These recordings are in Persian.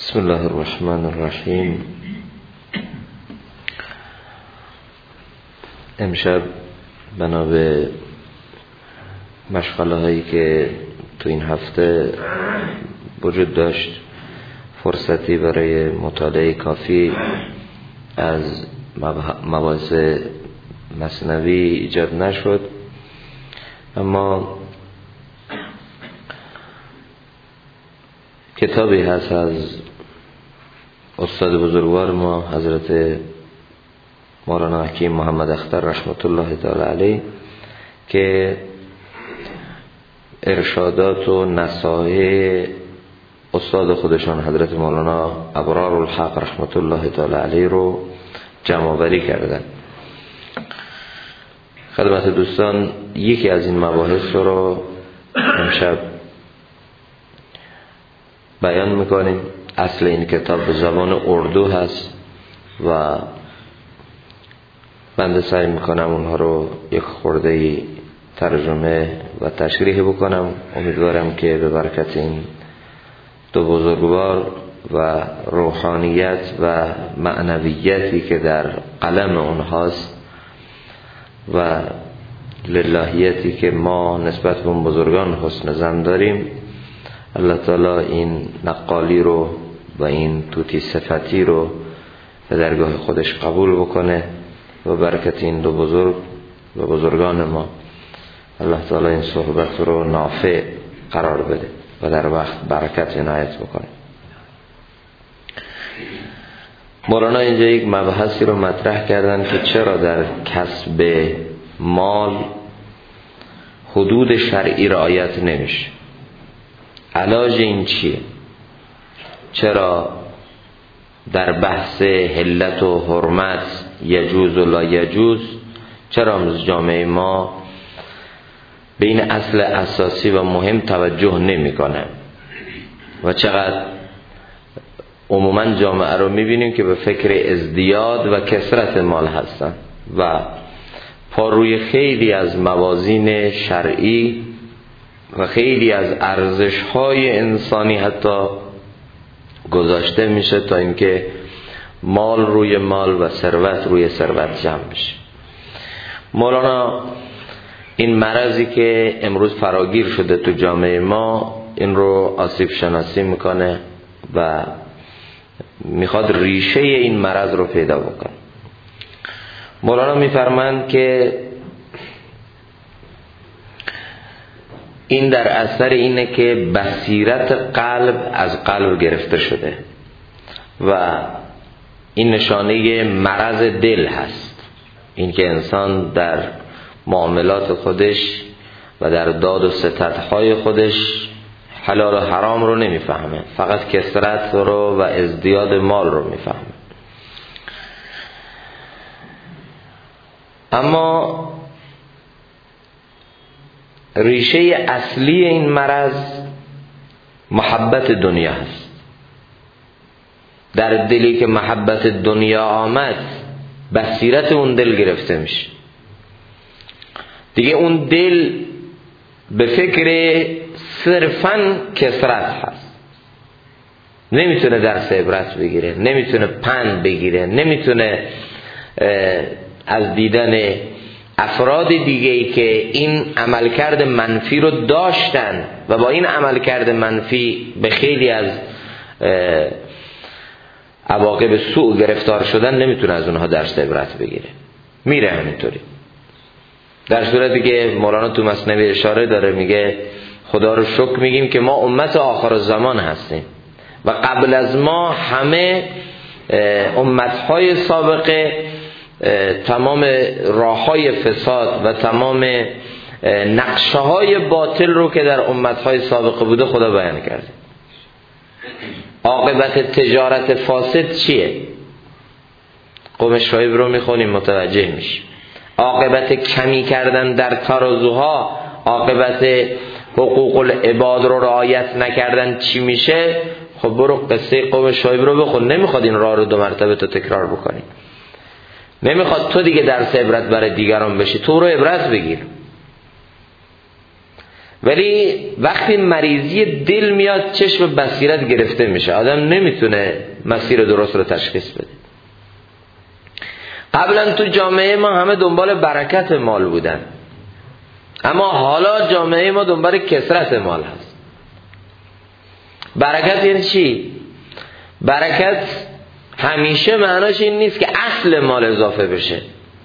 بسم الله الرحمن الرحیم. امشب بنا به مشغله هایی که تو این هفته وجود داشت فرصتی برای مطالعه کافی از مباحث مثنوی ایجاد نشد، اما کتابی هست از استاد بزرگوار ما حضرت مولانا حکیم محمد اختر رحمت الله تعالی علیه که ارشادات و نصایح استاد خودشان حضرت مولانا ابرار الحق رحمت الله تعالی علیه رو جمع‌آوری کردن. خدمت دوستان یکی از این مباحث رو امشب بیان میکنیم. اصل این کتاب به زبان اردو هست و بنده سعی میکنم اونها رو یک خورده ترجمه و تشریح بکنم. امیدوارم که به برکت این دو بزرگوار و روحانیت و معنویتی که در قلم اونهاست و للهیتی که ما نسبت به اون بزرگان حسن ظن داریم، الله تعالی این نقالی رو و این توتی صفتی رو به درگاه خودش قبول بکنه و برکت این دو بزرگ و بزرگان ما الله تعالی این صحبت رو نافع قرار بده و در وقت برکت عنایت بکنه. مولانا اینجا یک مبحثی رو مطرح کردن که چرا در کسب مال حدود شرعی رعایت نمیشه. علاج این چیه؟ چرا در بحث حلت و حرمت یجوز و لا یجوز چرا جامعه ما به این اصل اساسی و مهم توجه نمی‌کنه و چقدر عموما جامعه رو می‌بینیم که به فکر ازدیاد و کثرت مال هستن و پا روی خیلی از موازین شرعی و خیلی از ارزش‌های انسانی حتی گذاشته میشه تا اینکه مال روی مال و ثروت روی ثروت جمع بشه. مولانا این مرضی که امروز فراگیر شده تو جامعه ما این رو آسیب شناسی میکنه و میخواد ریشه این مرض رو پیدا بکنه. مولانا میفرماند که این در اثر اینه که بصیرت قلب از قلب گرفته شده و این نشانه مرض دل هست. این که انسان در معاملات خودش و در داد و ستدهای خودش حلال و حرام رو نمیفهمه، فقط کثرت رو و ازدیاد مال رو میفهمه. اما ریشه اصلی این مرض محبت دنیا هست. در دلی که محبت دنیا آمد بصیرت اون دل گرفته میشه. دیگه اون دل به فکر صرفاً کثرت هست، نمیتونه درس عبرت بگیره، نمیتونه پند بگیره، نمیتونه از دیدن افراد دیگه‌ای که این عملکرد منفی رو داشتن و با این عملکرد منفی به خیلی از عواقب سوء گرفتار شدن، نمیتونه از اونها درس عبرت بگیره، میره همینطوری. در صورتی که مولانا تو مثنوی اشاره داره، میگه خدا رو شکر میگیم که ما امت آخر الزمان هستیم و قبل از ما همه امتهای سابقه تمام راههای فساد و تمام نقشه‌های باطل رو که در امتهای سابقه بوده خدا بیان کرده. عاقبت تجارت فاسد چیه؟ قوم شعیب رو میخونیم متوجه میشیم. عاقبت کمی کردن در ترازوها، عاقبت حقوق العباد رو رعایت نکردن چی میشه؟ خب برو قصه قوم شعیب رو بخون. نمیخواد این راه رو 2 مرتبه تو تکرار بکنی، نمیخواد تو دیگه درس عبرت برای دیگران بشی، تو رو عبرت بگیر. ولی وقتی مریضی دل میاد چشم بصیرت گرفته میشه، آدم نمیتونه مسیر درست رو تشخیص بده. قبلا تو جامعه ما همه دنبال برکت مال بودن، اما حالا جامعه ما دنبال کثرت مال هست. برکت یعنی چی؟ برکت همیشه معناش این نیست که اصل مال اضافه بشه.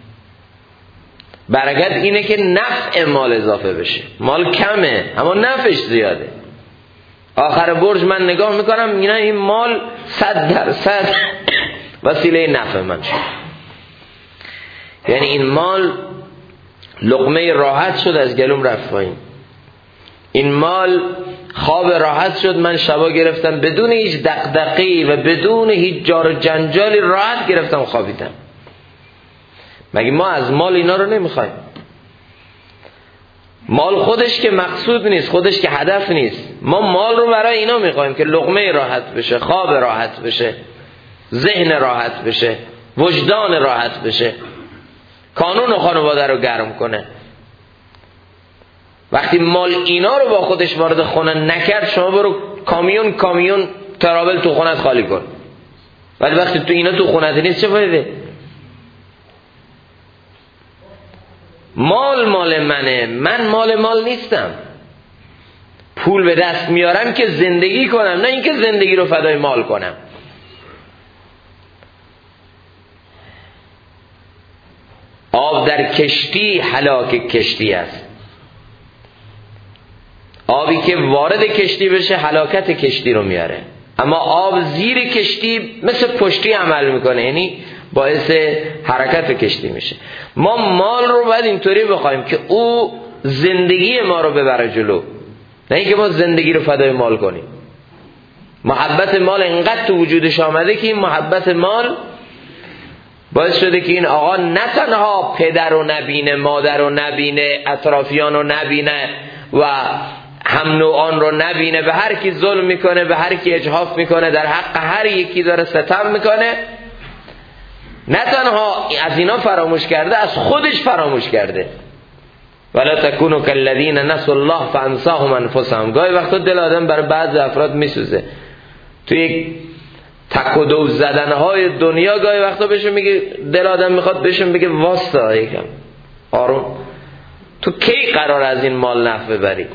برکت اینه که نفع مال اضافه بشه. مال کمه اما نفعش زیاده. آخر برج من نگاه میکنم اینا این مال 100% وسیله نفع من شد. یعنی این مال لقمه راحت شد از گلوم رفت پایین. این مال خواب راحت شد، من شبا گرفتم بدون هیچ دغدغه‌ای و بدون هیچ جار و جنجالی راحت گرفتم خوابیدم. مگه ما از مال اینا رو نمیخوایم؟ مال خودش که مقصود نیست، خودش که هدف نیست. ما مال رو برای اینا میخوایم که لقمه راحت بشه، خواب راحت بشه، ذهن راحت بشه، وجدان راحت بشه، کانون خانواده رو گرم کنه. وقتی مال اینا رو با خودش وارد خونه نکرد، شما برو کامیون ترابل تو خونت خالی کن. ولی وقتی تو اینا تو خونت نیست چه فایده؟ مال منه، من مال نیستم. پول به دست میارم که زندگی کنم، نه اینکه زندگی رو فدای مال کنم. آب در کشتی هلاک کشتی است. آبی که وارد کشتی بشه هلاکت کشتی رو میاره، اما آب زیر کشتی مثل پشتی عمل میکنه، یعنی باعث حرکت کشتی میشه. ما مال رو باید اینطوری بخوایم که او زندگی ما رو ببره جلو، نه اینکه ما زندگی رو فدای مال کنیم. محبت مال اینقدر تو وجودش آمده که این محبت مال باعث شده که این آقا نه تنها پدر رو نبینه، مادر رو نبینه، اطرافیان رو نبینه و هم نوعان رو نبینه، به هر کی ظلم میکنه، به هر کی اجحاف میکنه، در حق هر یکی داره ستم میکنه. نه تنها از اینا فراموش کرده، از خودش فراموش کرده. ولا تکونوا کالذین نسوا الله فانساهم انفسهم. گاهی وقتا دل آدم برای بعضی افراد میسوزه. تو یک تک و دو زدنهای دنیا گاهی وقتا بهشون میگه، دل آدم میخواد بهشون بگه واسطا یکم آروم، تو کی قرار از این مال نفع ببری؟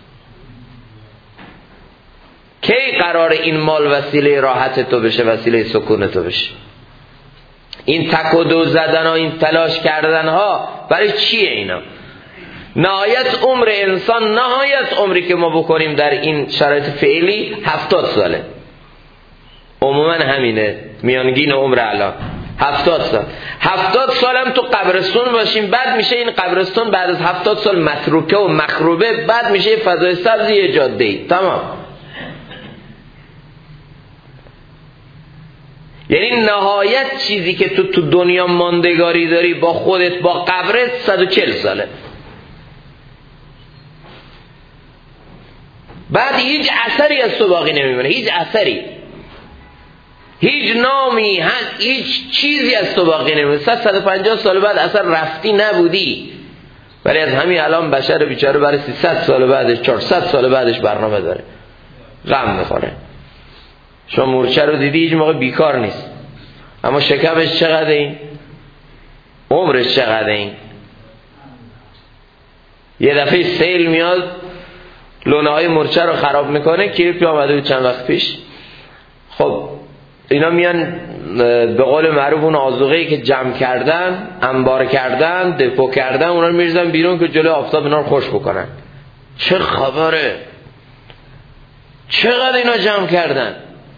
کی قرار این مال وسیله راحت تو بشه، وسیله سکون تو بشه؟ این تک و دو زدن ها، این تلاش کردن ها برای چیه اینا؟ نهایت عمر انسان، نهایت عمری که ما بکنیم در این شرایط فعلی 70 ساله. عموما همینه میانگین عمر الان 70 سال. 70 سالم تو قبرستون باشیم، بعد میشه این قبرستون بعد از 70 سال متروکه و مخروبه، بعد میشه فضای سبزی یه جاده‌ای. تمام. یعنی نهایت چیزی که تو دنیا ماندگاری داری با خودت، با قبرت 140 ساله. بعد هیچ اثری از تو باقی نمیمونه، هیچ اثری، هیچ نامی، هیچ چیزی از تو باقی نمیمونه. 150 سال بعد اصلا رفتی نبودی. ولی از همین الان بشر بیچاره برای 300 سال بعدش، 400 سال بعدش برنامه داره، غم میخوره. شما مورچه رو دیدی هیچ موقع بیکار نیست، اما شکمش چقدر این؟ عمرش چقدر این؟ یه دفعه سیل میاد لونه های مورچه رو خراب میکنه. کلیپی آمده بود چند وقت پیش. خب اینا میان به قول معروف اون آذوقه‌ای که جمع کردن، انبار کردن، دپو کردن، اونا رو میریزن بیرون که جلوی آفتاب اینا رو خوش بکنن. چه خبره؟ چقدر اینا جمع کردن،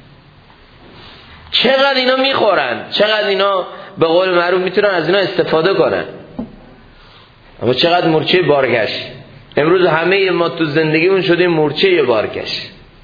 چقدر اینا میخورن، چقدر اینا به قول معروف میتونن از اینا استفاده کنن. اما چقدر مورچه بارگشت. امروز همه ما تو زندگیمون شدیم مورچه بارگشت.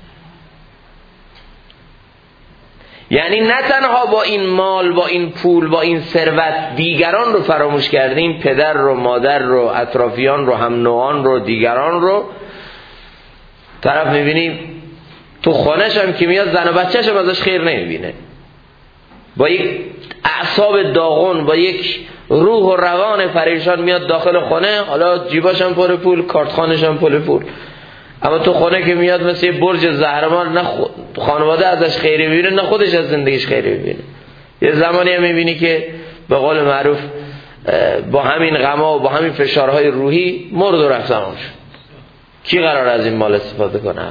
یعنی نه تنها با این مال، با این پول، با این ثروت دیگران رو فراموش کردیم، پدر رو، مادر رو، اطرافیان رو، هم نوعان رو، دیگران رو. طرف میبینیم تو خانه‌ش هم که میاد زن و بچه‌ش هم ازش خیر نمیبینه. با یک اعصاب داغون، با یک روح و روان پریشان میاد داخل خونه، حالا جیباش هم پر پول، کارتخانش هم پر پول. اما تو خونه که میاد مثل برج زهرمار، نه خانواده ازش خیری میبینه نه خودش از زندگیش خیری میبینه. یه زمانی هم میبینی که به قول معروف با همین غما و با همین فشارهای روحی مرد و رفت تمام شد. کی قرار از این مال استفاده کنه؟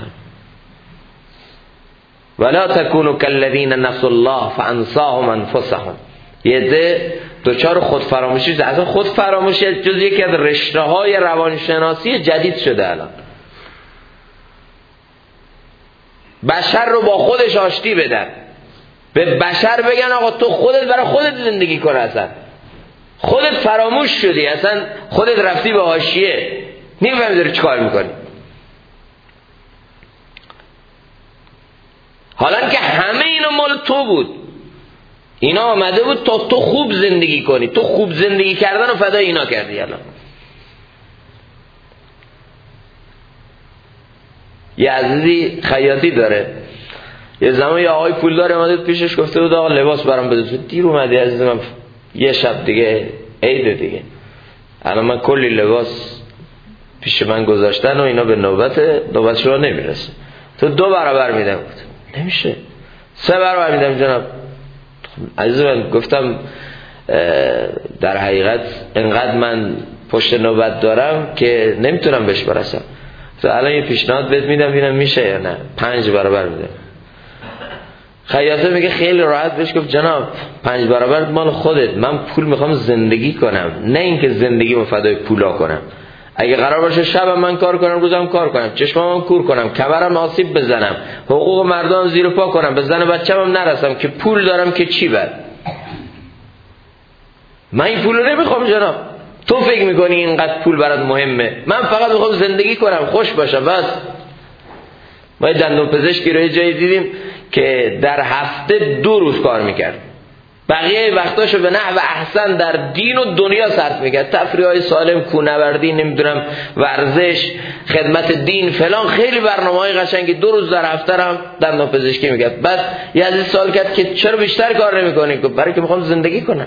ولا تکونوا کالذین نسوا الله فانساهم انفسهم. یه ده دوچار خودفراموشی، اصلا خودفراموشی جز یکی از رشته‌های روانشناسی جدید شده الان. بشر رو با خودش آشتی بدن، به بشر بگن آقا تو خودت برای خودت زندگی کن، اصلا خودت فراموش شدی، اصلا خودت رفتی به حاشیه، نمی‌فهمی داری چیکار میکنی. حالا که همه اینا مال تو بود، اینا آمده بود تا تو خوب زندگی کنی، تو خوب زندگی کردن و فدای اینا کردی. الان یه عزیزی خیاطی داره، یه زمان یه آقای پول داره اومده پیشش گفته بود آقا لباس برام بده. دیر اومدی عزیزم، یه شب دیگه عید دیگه، الان من کلی لباس پیش من گذاشتن و اینا به نوبت شما نمیرسه، تو 2 برابر میدم. نمیشه 3 برابر میدم جناب. عزیزم گفتم در حقیقت انقدر من پشت نوبت دارم که نمیتونم بهش برسم، تو الان یه پیشنهاد بهت میدم ببینم میشه یا نه. 5 برابر میدم. خیاطه میگه خیلی راحت بهش گفت جناب 5 برابر مال خودت، من پول میخوام زندگی کنم، نه اینکه زندگیمو فدای پولا کنم. اگه قرار باشه شبم من کار کنم، روزم کار کنم، چشمام کور کنم، کمرم آسیب بزنم، حقوق مردم زیر پا کنم، به زن بچه‌م نرسم، که پول دارم که چی بر؟ من این پول رو نمیخوام جناب. تو فکر میکنی اینقدر پول برات مهمه؟ من فقط میخوام زندگی کنم، خوش باشم بس. ما دندون پزشکی رو یه جایی دیدیم که در هفته 2 روز کار میکرد، بقیه وقتاشو به نحو احسن در دین و دنیا صرف میکرد، تفریح‌های سالم، کوهنوردی، نمیدونم ورزش، خدمت دین فلان، خیلی برنامه‌های قشنگی. 2 روز در هفته هم دندان پزشکی میکرد. بعد یه عزیز سوال کرد که چرا بیشتر کار نمیکنی؟ گفت برای که میخوام زندگی کنم.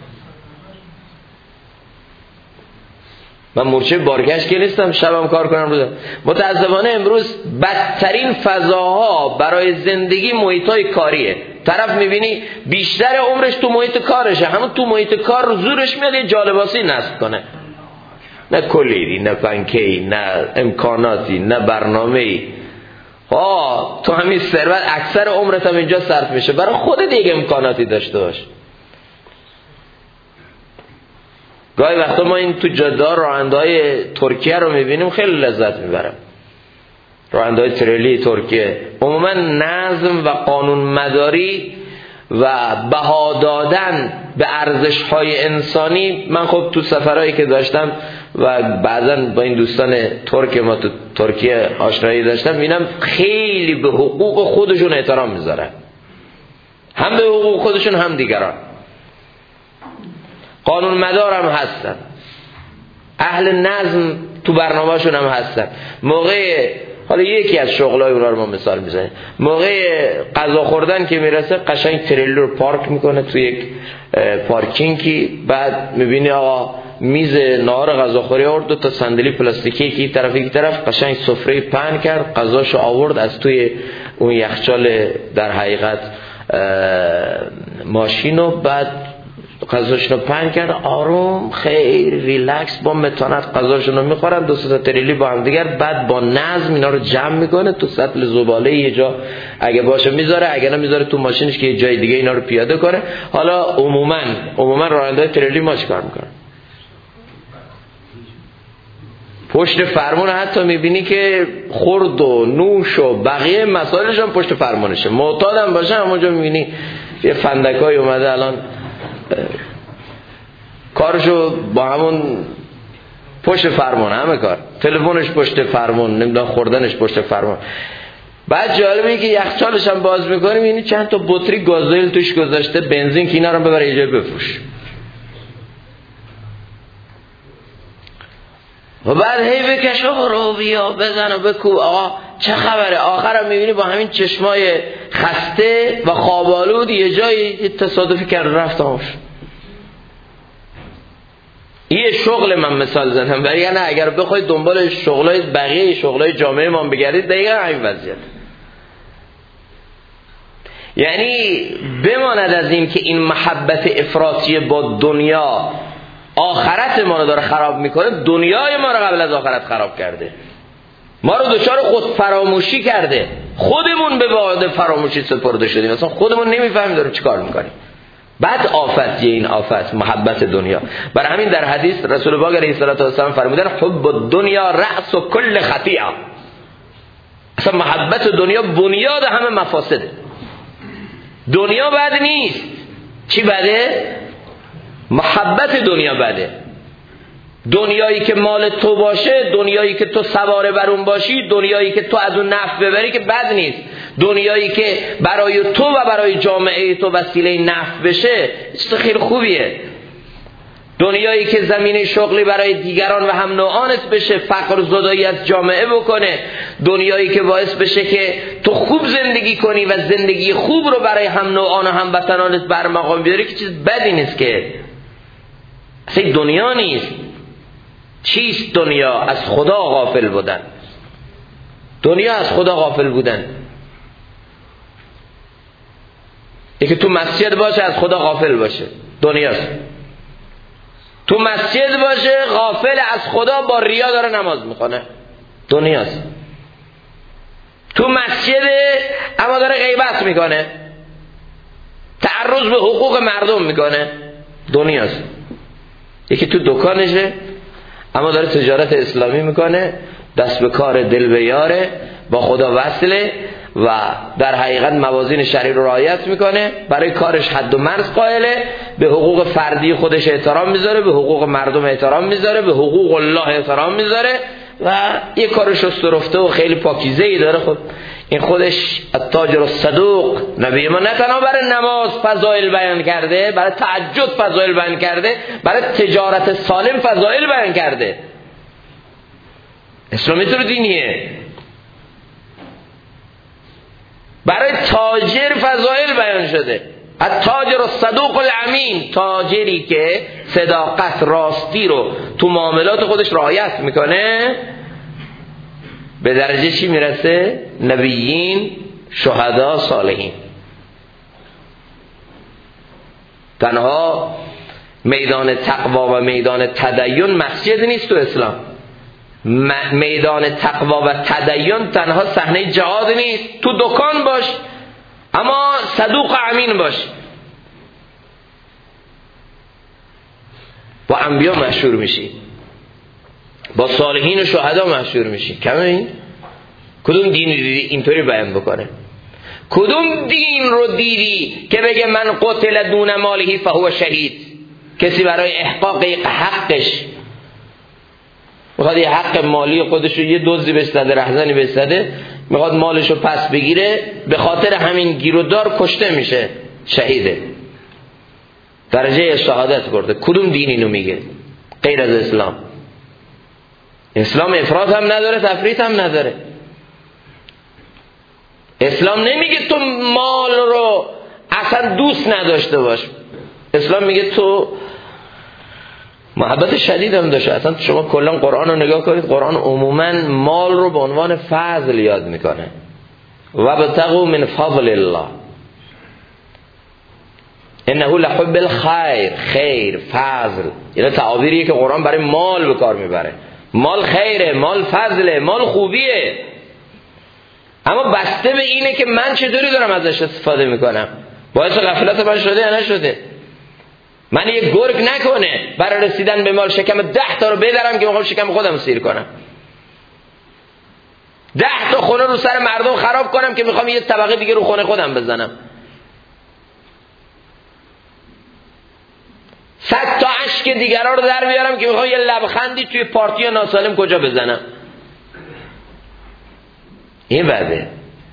من مورچه بارگشت که نیستم، شبم کار کنم روزم. متاسفانه امروز بدترین فضاها برای زندگی محیطای کاریه. طرف میبینی بیشتر عمرش تو محیط کارشه، همون تو محیط کار رو زورش میاد یه جالباسی نصب کنه، نه کلیدی، نه پنکه‌ای، نه امکاناتی، نه برنامه‌ای. تو همین ثروت اکثر عمرت هم اینجا صرف میشه، برای خودت دیگه امکاناتی داشته باش. گاهی وقتا ما این تو جاده راننده‌های ترکیه رو میبینیم، خیلی لذت میبرم. راننده‌های تریلی ترکیه عموما نظم و قانون مداری و بها دادن به ارزش‌های انسانی. من خب تو سفرهایی که داشتم و بعضا با این دوستان ترک ما تو ترکیه آشنایی داشتم، میبینم خیلی به حقوق خودشون احترام میذارن، هم به حقوق خودشون هم دیگران. قانون مدار هم هستن، اهل نظم تو برنامه‌شون هم هستن. موقع حالا یکی از شغلای اونا رو ما مثال میزنیم، موقع غذا خوردن که میرسه قشنگ تریلی رو پارک میکنه تو یک پارکینگی، بعد میبینی آقا میز نهار غذاخوری آورد، 2 تا صندلی پلاستیکی یکی طرف یکی طرف، قشنگ سفره پهن کرد، غذاشو آورد از توی اون یخچال در حقیقت ماشینو، بعد غذاشونو پهن کرد، آروم خیلی ریلکس با متانت غذاشونو میخورن، 2 تا تریلی با هم دیگر، بعد با نظم اینا رو جمع میکنه تو سطل زباله یه جا اگه باشه میذاره، اگه نه میذاره تو ماشینش که یه جای دیگه اینا رو پیاده کنه. حالا عموما راننده‌های تریلی ما چیکار میکنن؟ پشت فرمون حتی میبینی که خورد و نوش و بقیه مسائلش هم پشت فرمونشه. معتادم باشه همونجا میبینی یه فندکای اومده الان کارشو با همون پشت فرمون، همه کار، تلفنش پشت فرمون، نمیدونم خوردنش پشت فرمون. بعد جالبه که یخچالش هم باز میکنیم یعنی چند تا بطری گازوئیل توش گذاشته، بنزین، که اینا رو ببر یه جای بفروش. و بعد هی بکش رو بیا بزن و بکو، آقا چه خبره؟ آخرم میبینی با همین چشمای خسته و خوابالود یه جایی تصادفی کرد رفت آموش. یه شغل من مثال زدم، ولی نه اگر بخواید دنبال شغلای بقیه شغلای جامعه ما بگردید دقیقا همین وضعیت. یعنی بماند از این که این محبت افراطی با دنیا آخرت ما رو داره خراب میکنه، دنیای ما رو قبل از آخرت خراب کرده، ما رو دچار خود فراموشی کرده، خودمون به بعد فراموشی سپرده شدیم، مثلا خودمون نمیفهمیم داریم چیکار میکنیم. بعد آفت، این آفت محبت دنیا. برای همین در حدیث رسول پاک علیه السلام فرمودن حب الدنیا رأس کل خطیئه. اصلا محبت دنیا بنیاد همه مفاسده. دنیا بد نیست، چی بده؟ محبت دنیا بده. دنیایی که مال تو باشه، دنیایی که تو سوار بر اون باشی، دنیایی که تو از اون نفع ببری که بد نیست. دنیایی که برای تو و برای جامعه تو وسیله نفع بشه چیز خیلی خوبیه. دنیایی که زمینه شغلی برای دیگران و هم نوعانت بشه، فقر و زدایی از جامعه بکنه، دنیایی که باعث بشه که تو خوب زندگی کنی و زندگی خوب رو برای هم نوعان و هم وطنانت برمقام بیاری، که چیز بدی نیست که. اصلا دنیا نیست. چیست دنیا؟ از خدا غافل بودن. دنیا از خدا غافل بودن. یکی تو مسجد باشه از خدا غافل باشه، دنیاست. تو مسجد باشه غافل از خدا، با ریا داره نماز میخونه، دنیاست. تو مسجد اما داره غیبت میکنه، تعرض به حقوق مردم میکنه، دنیاست. یکی تو دکانشه اما داره تجارت اسلامی میکنه، دست به کار دل به یاره، با خدا وصله و در حقیقت موازین شرعی رو رعایت میکنه، برای کارش حد و مرز قائله، به حقوق فردی خودش احترام میذاره، به حقوق مردم احترام میذاره، به حقوق الله احترام میذاره و یه کار شست و رفته و خیلی پاکیزه‌ای داره. خود این خودش التاجر الصدوق. نبی ما نه تنها برای نماز فضائل بیان کرده، برای تهجد فضائل بیان کرده، برای تجارت سالم فضائل بیان کرده. اسلامی تو دینیه. برای تاجر فضائل بیان شده. التاجر الصدوق الامین، تاجری که صداقت، راستی رو تو معاملات خودش رعایت میکنه، به درجه چی میرسه؟ نبیین، شهدا، صالحین. تنها میدان تقوا و میدان تدین مسجد نیست تو اسلام. میدان تقوا و تدین تنها صحنه جهاد نیست. تو دکان باش اما صدوق امین باش. با انبیا مشهور میشی، با صالحین و شهدا مشهور میشی. کمه این؟ کدوم دین دیدی اینطوری بیان بکنه؟ کدوم دین رو دیدی که بگه من قتل دون ماله فهو شهید؟ کسی برای احقاق حقش میخواد یه حق مالی خودش رو، یه دزدی بهش زده، رهزنی بهش زده، میخواد مالش رو پس بگیره، به خاطر همین گیرودار کشته میشه، شهیده، درجه شهادت برده. کدوم دین اینو میگه غیر از اسلام؟ اسلام افراط هم نداره، تفریط هم نداره. اسلام نمیگه تو مال رو اصلا دوست نداشته باش. اسلام میگه تو محبت شدید هم داشته. اصلا شما کلا قرآن رو نگاه کنید، قرآن عموما مال رو به عنوان فضل یاد میکنه. و بتقوا من فضل الله انه لحب الخیر. خیر، فضل، یعنی تعابیریه که قرآن برای مال به کار میبره. مال خیره، مال فضله، مال خوبیه، اما بسته به اینه که من چطوری دارم ازش استفاده میکنم. باعث غفلت من شده یا نشده؟ من یه گرگ نکنه برای رسیدن به مال شکم 10 تا رو بدرم که میخوام شکم خودم سیر کنم، 10 تا خونه رو سر مردم خراب کنم که میخوام یه طبقه دیگه رو خونه خودم بزنم، 100 تا اشک دیگران رو در بیارم که میخوام یه لبخندی توی پارتی ناسالم کجا بزنم. این بده.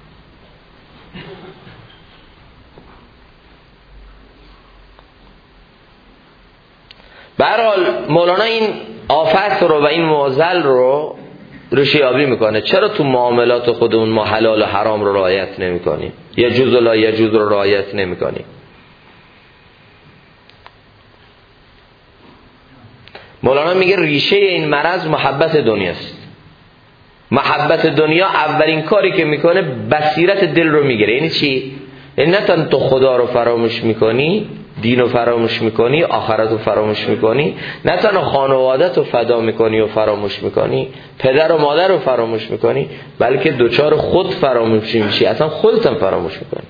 به هر حال مولانا این آفت رو و این معضل رو ریشه‌یابی میکنه. چرا تو معاملات خودمون ما حلال و حرام رو رعایت نمی‌کنیم؟ یجوز و لا یجوز رو رعایت نمی‌کنیم. مولانا میگه ریشه این مرض محبت دنیاست. محبت دنیا اولین کاری که میکنه بصیرت دل رو میگیره. یعنی چی؟ یعنی نه تن تو خدا رو فراموش میکنی، دین رو فراموش میکنی، آخرت رو فراموش میکنی، نه تنها خانوادت رو فدا میکنی و فراموش میکنی، پدر و مادر رو فراموش میکنی، بلکه دوچار خود فراموش میشی، اصلا خودت هم فراموش میکنی.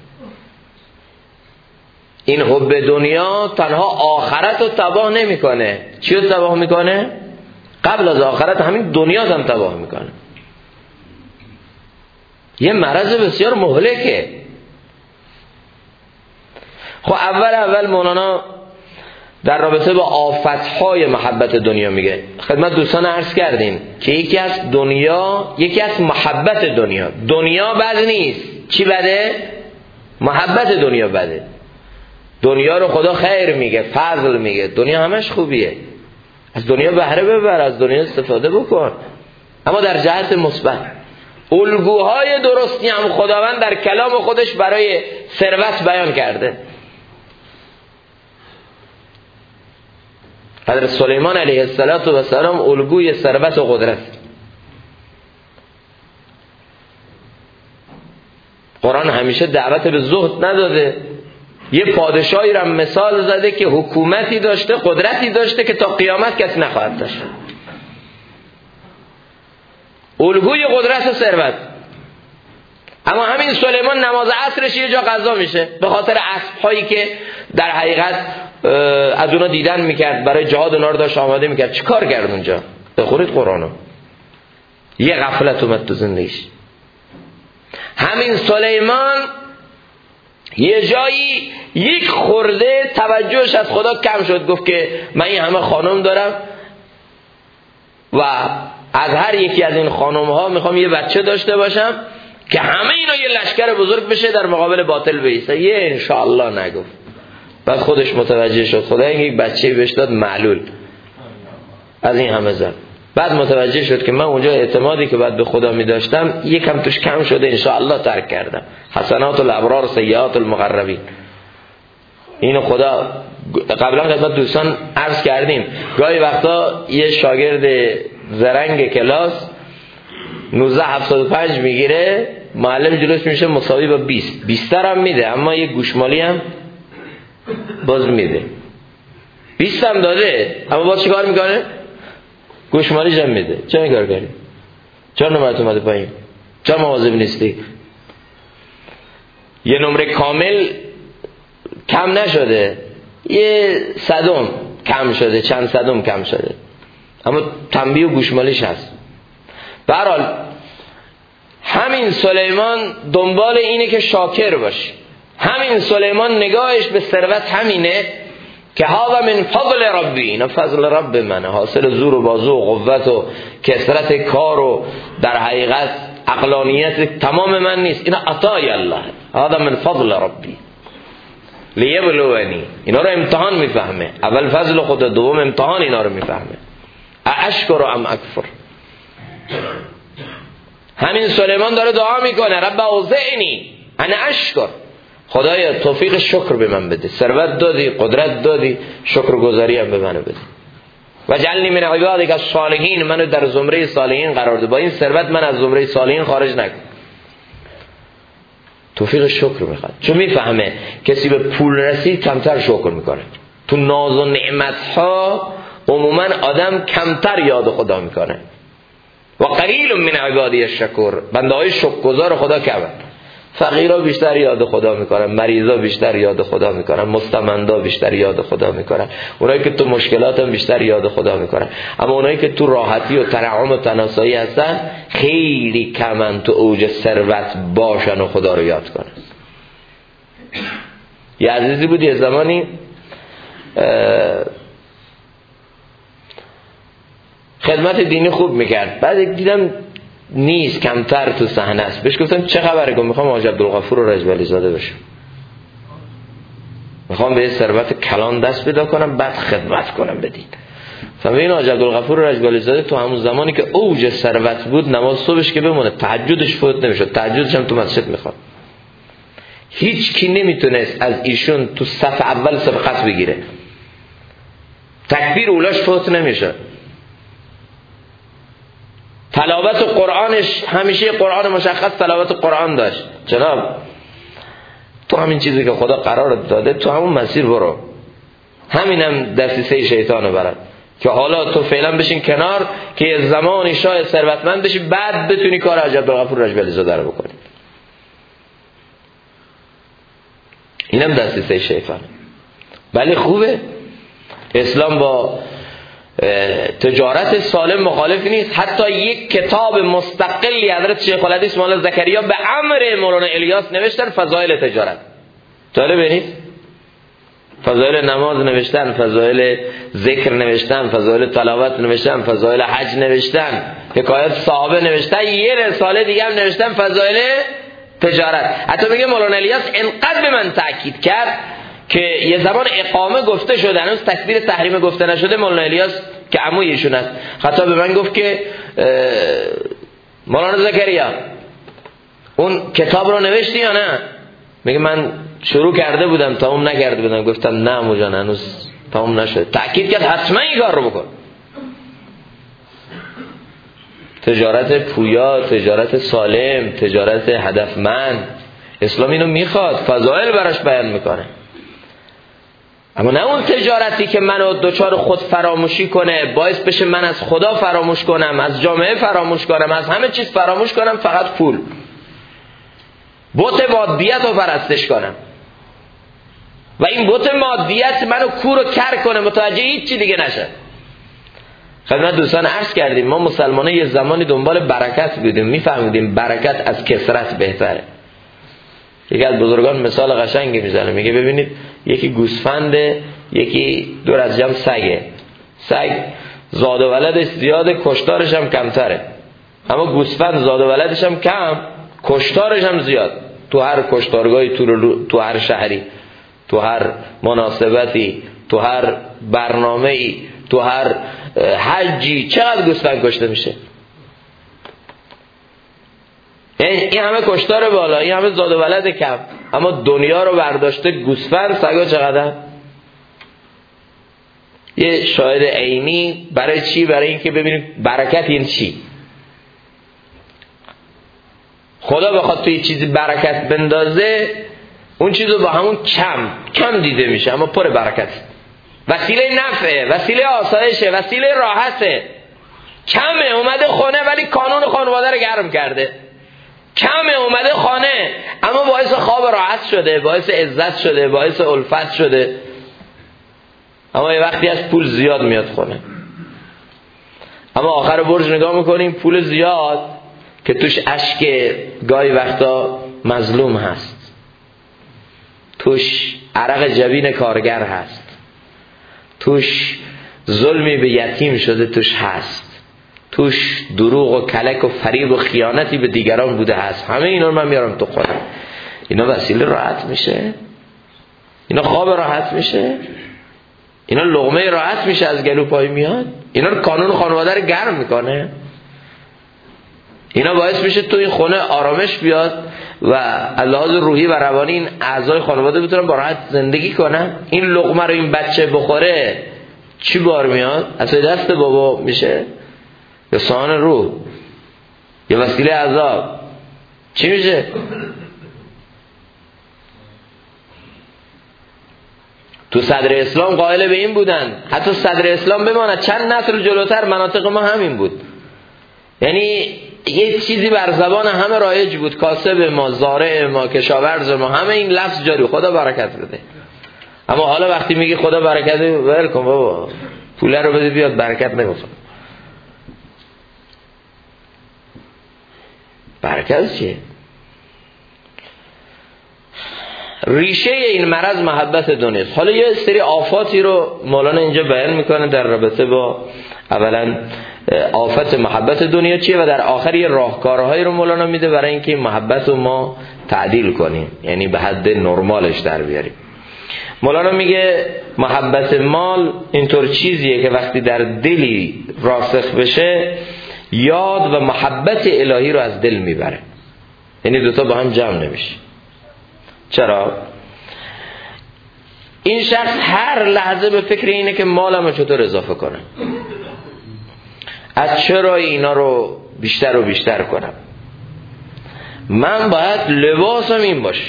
این حب دنیا تنها آخرت رو تباه نمیکنه. چی رو تباه میکنه؟ قبل از آخرت همین دنیا هم تباه میکنه. یه مرض بسیار مهلکه. خب اول مولانا در رابطه با آفتهای محبت دنیا میگه. خدمت دوستان عرض کردیم که یکی از دنیا، یکی از محبت دنیا. دنیا بد نیست. چی بده؟ محبت دنیا بده. دنیا رو خدا خیر میگه، فضل میگه، دنیا همش خوبیه، از دنیا بهره ببر، از دنیا استفاده بکن، اما در جهت مثبت. الگوهای درستی هم خداوند در کلام خودش برای ثروت بیان کرده. حضرت سلیمان علیه السلام الگوی ثروت و قدرت. قرآن همیشه دعوت به زهد نداده. یه پادشاهی را مثال زده که حکومتی داشته، قدرتی داشته که تا قیامت کسی نخواهد داشت. الگوی قدرت و ثروت. اما همین سلیمان نماز عصرش یه جا قضا میشه به خاطر اسب‌هایی که در حقیقت از اونا دیدن میکرد، برای جهاد اونا رو داشت آماده میکرد. چی کار کرد اونجا؟ بخورید قرآنو. یه غفلت اومد تو زندگیش. همین سلیمان یه جایی یک خورده توجهش از خدا کم شد، گفت که من این همه خانم دارم و از هر یکی از این خانم ها میخوام یه بچه داشته باشم که همه اینا یه لشکر بزرگ بشه در مقابل باطل بیسته. یه انشاءالله نگفت. بعد خودش متوجه شد خدا یک بچه بهش داد معلول از این همه زن. بعد متوجه شد که من اونجا اعتمادی که بعد به خدا می داشتم یکم توش کم شده، انشاءالله ترک کردم. حسنات الابرار سیئات المقربین. اینو خدا قبلا خدمت دوستان عرض کردیم، گاهی وقتا یه شاگرد زرنگ کلاس 1975 میگیره، معلم جلوش میشه مساوی با 20 هم میده، اما یه گوشمالی هم باز میده. 20 هم داده اما باز چیکار میکنه؟ گوشمالی جمع میده. چه میکار کردی؟ چرا نمرت اومده پایین؟ چرا مواظب نیستی؟ یه نمره کامل کم نشده، یه صدم کم شده، چند صدم کم شده، اما تنبیه و گوشمالیش هست. به هر حال همین سلیمان دنبال اینه که شاکر باشه. همین سلیمان نگاهش به ثروت همینه که هذا من فضل ربی، اینا فضل رب منه، حاصل زور و بازو و قوت و کثرت کار و در حقیقت عقلانیت تمام من نیست، اینا عطای الله، هذا من فضل ربی لیبلونی. اینا رو امتحان میفهمه. اول فضل خدا، دوم امتحان اینا رو میفهمه. اشکر ام اکفر. همین سلیمان داره دعا میکنه رب اوزعنی انا اشکر، خدایا توفیق شکر به من بده. ثروت دادی، قدرت دادی، شکرگزاری هم به من بده. و جعلنی من عبادک الصالحین، منو در زمره صالحین قرار ده. با این ثروت من از زمره صالحین خارج نکن. توفیق شکر میخواد، چون میفهمه کسی به پول رسید کمتر شکر میکنه. تو ناز و نعمت ها عموما آدم کمتر یاد خدا میکنه. و قلیل من عبادی الشکور، بنده های شکرگزار خدا کمه. فقیرها بیشتر یاد خدا میکنن، مریضا بیشتر یاد خدا میکنن، مستمندا بیشتر یاد خدا میکنن، اونایی که تو مشکلات هم بیشتر یاد خدا میکنن. اما اونایی که تو راحتی و تنعم و تناسایی هستن خیلی کمن تو اوج ثروت باشن و خدا رو یاد کنن. یه عزیزی بود یه زمانی خدمت دینی خوب میکرد، بعد دیدم نیست، کمتر تو صحنه است. بهش گفتم چه خبره؟ گفت میخوام حاج عبدالغفور رجبلی زاده بشم، میخوام به ثروت کلان دست پیدا کنم بعد خدمت کنم به دین. گفتم این حاج عبدالغفور رجبلی زاده تو همون زمانی که اوج ثروت بود نماز صبحش که بمونه، تهجدش فوت نمیشد، تهجدش هم تو مسجد میخواد. هیچ کی نمیتونست از ایشون تو صف اول سبقت بگیره. تکبیر اولاش فوت نمیشه. تلاوت قرآنش همیشه قرآن مشخص تلاوت قرآن داشت. جناب تو همین چیزی که خدا قرار داده تو همون مسیر برو. همینم دسیسه شیطانه برات که حالا تو فعلا بشین کنار که یه زمانی شاید ثروتمند بشی، بعد بتونی کار عجب الغفور رجب علیزاده رو بکنی. اینم دسیسه شیطانه. ولی خوبه اسلام با تجارت سالم مخالف نیست. حتی یک کتاب مستقلی حضرت شیخ الحدیث مولانا زکریا به امر مولانا الیاس نوشتن، فضائل تجارت. جالب نیست؟ فضائل نماز نوشتن، فضائل ذکر نوشتن، فضائل تلاوت نوشتن، فضائل حج نوشتن، حکایت صحابه نوشتن، یه رساله دیگه هم نوشتن فضائل تجارت. حتی میگه مولانا الیاس انقدر به من تاکید کرد که یه زمان اقامه گفته شده، هنوز تکبیر تحریم گفته نشده. مولانا الیاس که عموی ایشون است حتی به من گفت که مولانا زکریا اون کتاب رو نوشتی یا نه؟ میگه من شروع کرده بودم تمام نکرده بودم. گفتم نه عمو جان هنوز تمام نشده. تأکید کرد حتما این کار رو بکن. تجارت پویا، تجارت سالم، تجارت هدفمند، اسلام اینو میخواد، فضائل براش بیان میکنه. اما نه اون تجارتی که منو دوچار خود فراموشی کنه، باعث بشه من از خدا فراموش کنم، از جامعه فراموش کنم، از همه چیز فراموش کنم، فقط پول، بت مادیت رو پرستش کنم و این بت مادیت منو کور و کر کنه، متوجه هیچ چی دیگه نشه. خدمت دوستان عرض کردیم ما مسلمانان یه زمانی دنبال برکت بودیم، میفهمیدیم برکت از کثرت بهتره. یکی از بزرگان مثال قشنگی میزنه، میگه ببینید یکی گوسفنده، یکی دور از جمع سگه. سگ زاد و ولدش زیاده، کشتارش هم کمتره. اما گوسفند زاد و ولدش هم کم، کشتارش هم زیاد. تو هر کشتارگاهی، تو هر شهری، تو هر مناسبتی، تو هر برنامه‌ای، تو هر حجی چقدر گوسفند کشته میشه؟ این همه کشتار بالا، این همه زاد و ولد کم، اما دنیا رو برداشته گوسفند، سگا چقدر؟ یه شاهد عینی. برای چی؟ برای اینکه ببینید برکت این چی. خدا بخواد توی چیزی برکت بندازه، اون چیزو با همون کم دیده میشه، اما پر برکت. وسیله نفعه، وسیله آسایشه، وسیله راحته. کمه اومده خونه ولی کانون خانواده رو گرم کرده. کمه اومده خانه اما باعث خواب راحت شده، باعث عزت شده، باعث الفت شده. اما یه وقتی از پول زیاد میاد خونه، اما آخر برج نگاه میکنیم پول زیاد که توش اشک گاهی وقتا مظلوم هست، توش عرق جبین کارگر هست، توش ظلمی به یتیم شده توش هست، توش دروغ و کلک و فریب و خیانتی به دیگران بوده هست. همه اینا رو من میارم تو خودم. اینا وسیله راحت میشه؟ اینا خواب راحت میشه؟ اینا لقمه راحت میشه از گلو پای میاد؟ اینا رو کانون خانواده رو گرم میکنه؟ اینا باعث میشه تو این خونه آرامش بیاد و از لحاظ روحی و روانی این اعضای خانواده بتونن با راحت زندگی کنن؟ این لقمه رو این بچه بخوره چی بار میاد؟ از دست بابا میشه؟ یا سان روح؟ یا وسیله عذاب؟ چی میشه؟ تو صدر اسلام قائل به این بودن، حتی صدر اسلام بماند چند نسل جلوتر مناطق ما همین بود. یعنی یه چیزی بر زبان همه رایج بود، کاسب ما، زارع ما، کشاورز ما، همه این لفظ جاری، خدا برکت بده. اما حالا وقتی میگی خدا برکت بده، ول کن بابا، پوله رو بده بیاد، برکت نمیخواد. برکت چیه؟ ریشه این مرض محبت دنیاست. حالا یه سری آفاتی رو مولانا اینجا بیان میکنه در رابطه با اولا آفت محبت دنیا چیه و در آخر یه راهکارهایی رو مولانا میده برای اینکه این محبت رو ما تعدیل کنیم، یعنی به حد نرمالش در بیاریم. مولانا میگه محبت مال اینطور چیزیه که وقتی در دلی راسخ بشه یاد و محبت الهی رو از دل میبره، یعنی دوتا با هم جمع نمیشه. چرا؟ این شخص هر لحظه به فکر اینه که مالمو چطور اضافه کنم، از چرا اینا رو بیشتر و بیشتر کنم. من باید لباسم این باشه،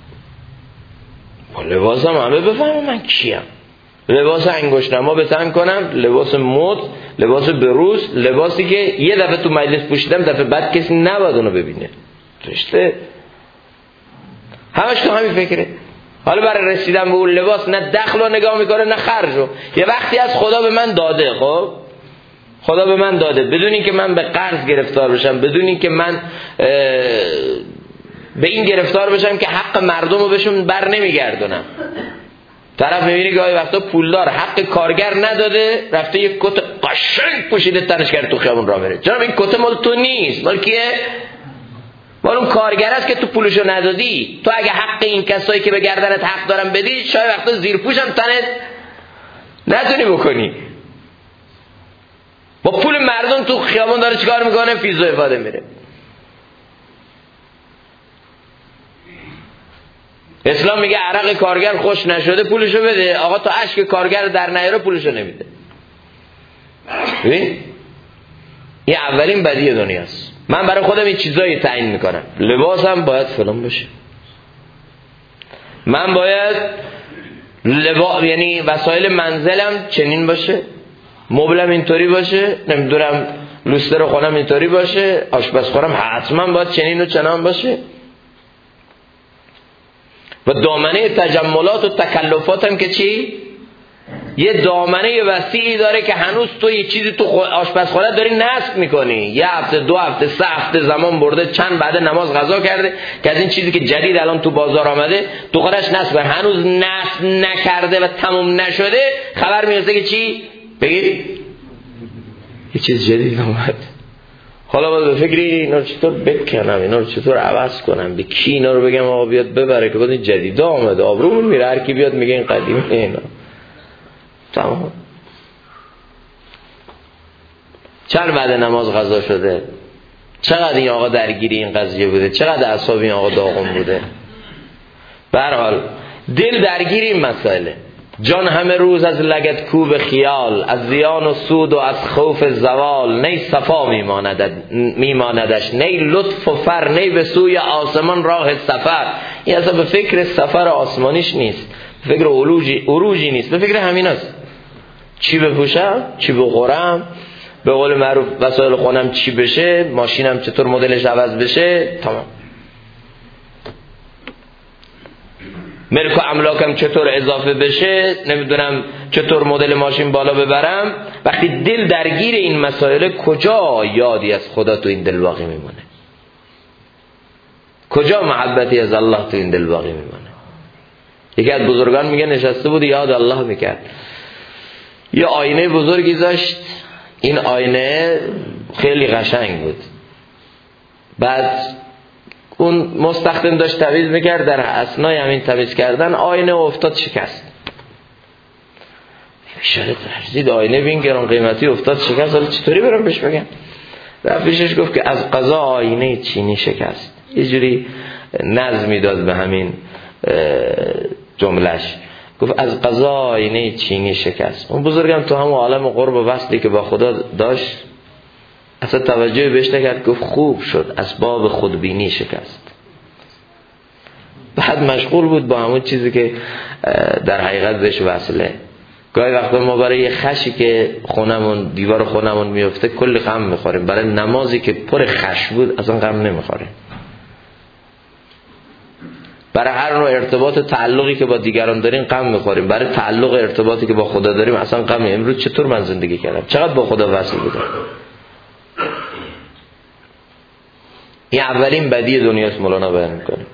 با لباسم همه بفهمم من کیم، لباس انگشت‌نما به تن کنم، لباس مد، لباس بروز، لباسی که یه دفعه تو مجلس پوشیدم دفعه بعد کسی نباید اونو ببینه. رشته همش تو همین فکره. حالا برای رسیدن به اون لباس نه دخل رو نگاه میکنه نه خرج رو. یه وقتی از خدا به من داده، خب خدا به من داده بدون اینکه من به قرض گرفتار بشم، بدون اینکه من به این گرفتار بشم که حق مردم رو بهشون بر نمیگردونم. طرف میبینی گاهی وقتا پولدار حق کارگر نداده، رفته یک کت قشنگ پوشیده تنش کرده تو خیابون راه بره. جناب این کت مال تو نیست، مال کیه؟ مال اون کارگر است که تو پولشو ندادی. تو اگه حق این کسایی که به گردنت حق دارن بدی، شاید وقتا زیر پوشم تنت نتونی بکنی. با پول مردم تو خیابون داره چیکار میکنه؟ فیزو افاده میره. اسلام میگه عرق کارگر خوش نشده پولشو بده. آقا تو اشک کارگر در نیاره پولشو نمیده. ببین این اولین بدی دنیاست. من برای خودم این چیزایی تعیین میکنم، لباسم باید فلان باشه، من باید یعنی وسایل منزلم چنین باشه، مبلم اینطوری باشه، نمیدونم لوستر خونم اینطوری باشه، آشپزخونم حتما باید چنین و چنان باشه. و دامنه تجملات و تکلفاتم که چی؟ یه دامنه وسیعی داره که هنوز تو یه چیزی تو آشپزخونه داری نصب میکنی. یه هفته، 2 هفته، 3 هفته زمان برده، چند بعد نماز غذا کرده که از این چیزی که جدید الان تو بازار آمده تو خودش نصب کنه، هنوز نصب نکرده و تموم نشده، خبر میرسه که چی؟ بگید یه چیز جدید اومد. حالا باید به فکری اینا رو چطور بکنم، اینا رو چطور عوض کنم، به کی اینا رو بگم آقا بیاد ببره که این جدید آمده، آبرومون میره، هر کی بیاد میگه این قدیمه اینا. تمام. چند بعد نماز غذا شده، چقدر این آقا درگیری این قضیه بوده، چقدر اعصاب این آقا داغون بوده. به هر حال دل درگیری این مسئله. جان همه روز از لگد کوب خیال، از زیان و سود و از خوف زوال، نی صفا میماندش، نی لطف و فر، نی به سوی آسمان راه سفر. این اصلا به فکر سفر آسمانیش نیست، به فکر عروجی نیست، به فکر همین است. چی بپوشم، چی بخورم، به قول معروف وسایل خونم چی بشه، ماشینم چطور مدلش عوض بشه، تمام. ملک و املاکم چطور اضافه بشه، نمیدونم چطور مدل ماشین بالا ببرم. وقتی دل درگیر این مسائل، کجا یادی از خدا تو این دل باقی میمونه؟ کجا محبتی از الله تو این دل باقی میمونه؟ یکی از بزرگان میگه نشسته بود یاد الله میکرد، یه آینه بزرگی داشت، این آینه خیلی قشنگ بود. بعد اون مستخدم داشت تمیز میکرد، در اثنای همین تمیز کردن آینه افتاد شکست. اشاره ترسید آینه بین گران قیمتی افتاد شکست، حالا چطوری برام بهش بگم؟ رفت پیشش گفت که از قضا آینه چینی شکست. یه جوری نظمی داد به همین جملهش، گفت از قضا آینه چینی شکست. اون بزرگم تو همون عالم قرب و وصلی که با خدا داشت اصلا توجه بهش نکرد، گفت خوب شد اسباب خودبینی شکست. بعد مشغول بود با همون چیزی که در حقیقت بهش وصله. گاهی وقتا ما برای یه خشی که خونمون دیوار خونمون میفته کلی غم میخوریم، برای نمازی که پر خش بود اصلا غم نمیخوریم، برای هر نوع ارتباط تعلقی که با دیگران داریم غم میخوریم، برای تعلق ارتباطی که با خدا داریم اصلا غم. امروز چطور من زندگی کردم، چقدر با خدا وصل بودم. این اولین بدی دنیاست مولانا بیان میکنه.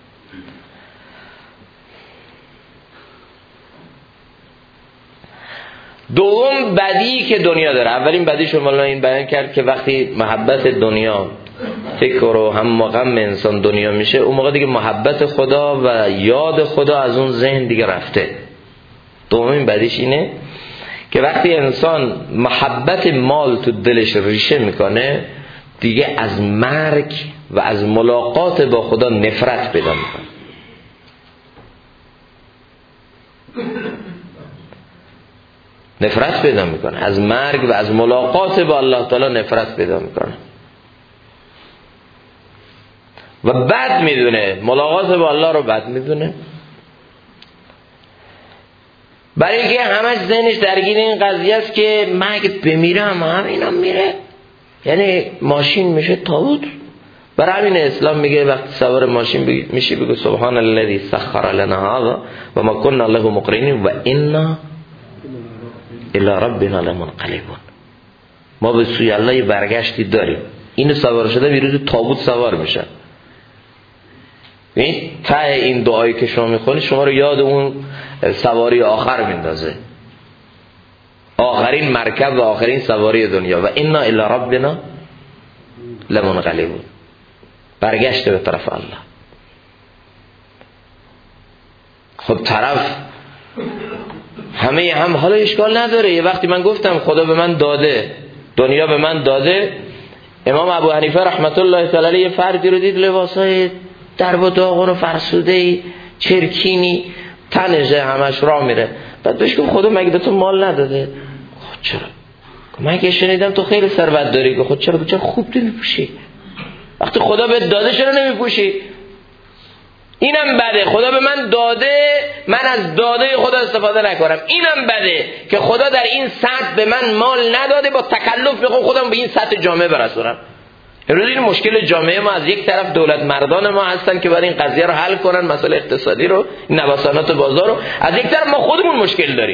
دوم بدی که دنیا داره، اولین بدیش مولانا این بیان کرد که وقتی محبت دنیا فکر و هم غم انسان دنیا میشه، اون موقع دیگه محبت خدا و یاد خدا از اون ذهن دیگه رفته. دومین بدیش اینه که وقتی انسان محبت مال تو دلش ریشه میکنه، دیگه از مرگ و از ملاقات با خدا نفرت پیدا میکنه. نفرت پیدا میکنه از مرگ و از ملاقات با الله تعالی، نفرت پیدا میکنه و بد میدونه، ملاقات با الله رو بد میدونه، برای اینکه همش ذهنش درگیر این قضیه است که من اگه بمیرم همینم میره، یعنی ماشین میشه تابوت. برای همین اسلام میگه وقتی سوار ماشین میشی بگو سبحان الذی سخر لنا هذا و ما كنا له مقرنین و انا الی ربنا لمنقلبون. ما به سوی الله برگشتی داریم. اینو سوار شده میره تابوت سوار میشه. این ته این دعایی که شما میخونید شما رو یاد اون سواری آخر میندازه، آخرین مرکب و آخرین سواری دنیا. و انا الی ربنا لمنقلبون، برگشته به طرف الله. خب طرف همه هم حالا اشکال نداره. یه وقتی من گفتم خدا به من داده، دنیا به من داده، امام ابو حنیفه رحمت الله تعالی علیه فردی رو دید لباسای درب و داغون و فرسوده چرکینی تنشه همش راه میره، بعد بهش گفت خدا مگه به تو مال نداده؟ خود چرا؟ من که شنیدم تو خیلی ثروت داری. که خود چرا خوب نمیپوشی؟ وقتی خدا بهت داده چرا نمیپوشی؟ اینم بده خدا به من داده، من از داده خدا استفاده نکنم. اینم بده که خدا در این سطح به من مال نداده، با تکلف بخوام خودم به این سطح جامعه برسونم. امروز این مشکل جامعه ما، از یک طرف دولت مردان ما هستن که باید این قضیه رو حل کنن، مسئله اقتصادی رو، نوسانات بازار رو، از یک طرف ما خودمون مشکل داریم.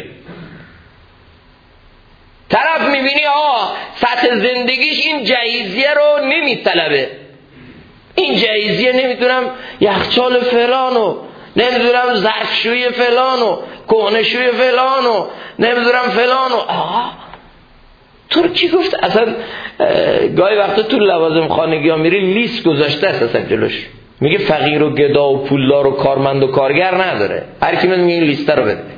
طرف میبینی سطح زندگیش این جهیزیه رو نمیطلبه، این جهیزیه نمیدونم یخچال فلانو، نمیدونم ظرفشویی فلانو، کهنه‌شویی فلانو، نمیدونم فلانو. تو رو کی گفت؟ اصلا گاهی وقتا تو لوازم خانگی ها میری لیست گذاشته است اصلا جلوش، میگه فقیر و گدا و پولدار و کارمند و کارگر نداره، هر کی میگه این لیست رو بده،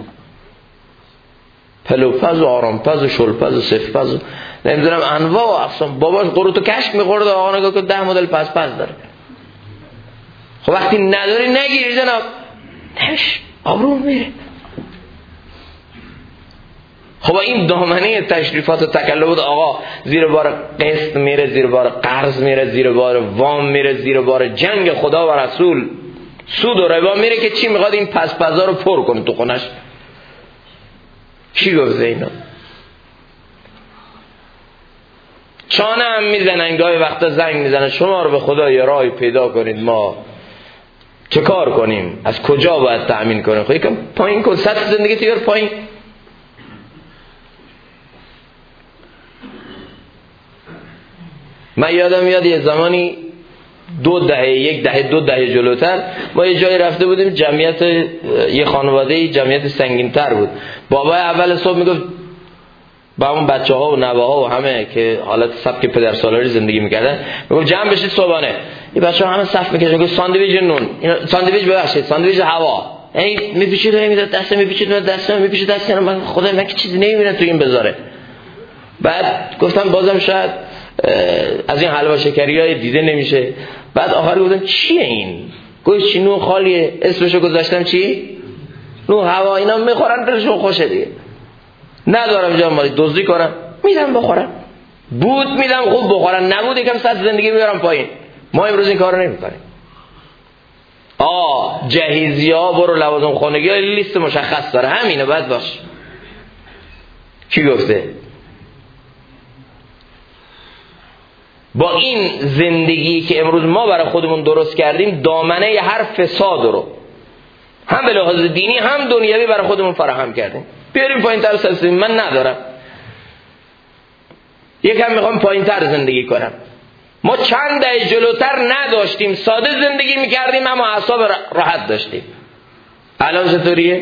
پلوپز و آرامپز و شلپز و سفپز و نمیدونم انواع و اقسام. باباش قروتو کشک میخورده، آقا نگاه که 10 مدل پس داره. خب وقتی نداری نگیری جناب، نمیش آبرو میره. خب این دامنه تشریفات و تکلفات آقا زیر بار قسط میره، زیر بار قرض میره، زیر بار وام میره، زیر بار جنگ خدا و رسول، سود و ربا میره که چی میخواد این پسپزا رو پر کنه تو خونش. کی گفته اینا؟ چانه هم میزنن، گاهی وقتا زنگ میزنن شما رو به خدا یه راهی پیدا کنید، ما چه کار کنیم، از کجا باید تأمین کنیم؟ خب یکم پایین کن، سطح زندگی تو بیار پایین. من یادم میاد یه زمانی 2 دهه جلوتر ما یه جایی رفته بودیم، جمعیت یه خانواده جمعیت سنگین تر بود. بابا اول صبح میگفت با اون بچه‌ها و نوه‌ها و همه که حالت سبک پدر سالاری زندگی میکردن، میگفت جمع بشید صبحانه. این بچه‌ها همه صف میکشن، میگفت ساندویچ نون، اینا ساندویچ ببخشید، ساندویچ هوا. میپیچید میداد دستم، میپیچید دستم، من خدا من که چیزی نمیبینم تو این بذاره. بعد گفتم بازم شاید از این حلوا شکریای دیده نمیشه. بعد آخر گفتم چیه این؟ گوش چی؟ نون خالیه، اسمشو گذاشتم چی؟ نون هوا. اینا میخورن دلشون خوشه دیگه. ندارم جا مالی دزدی کنم، میدم بخورم، بود میدم خوب بخورن، نبود یکم سطح زندگی میارم پایین. ما امروز این کارو نمیکنیم. جهیزی‌ها برو لوازم خانگی ها لیست مشخص داره، همینه باید باش. کی گفته؟ با این زندگی که امروز ما برای خودمون درست کردیم، دامنه هر فساد رو هم به لحاظ دینی هم دنیوی برای خودمون فراهم کردیم. بیاریم پایین تر سلسله. من ندارم، یکم میخوام پایین تر زندگی کنم. ما چند دهه جلوتر نداشتیم، ساده زندگی میکردیم اما اعصاب راحت داشتیم. الان چطوریه؟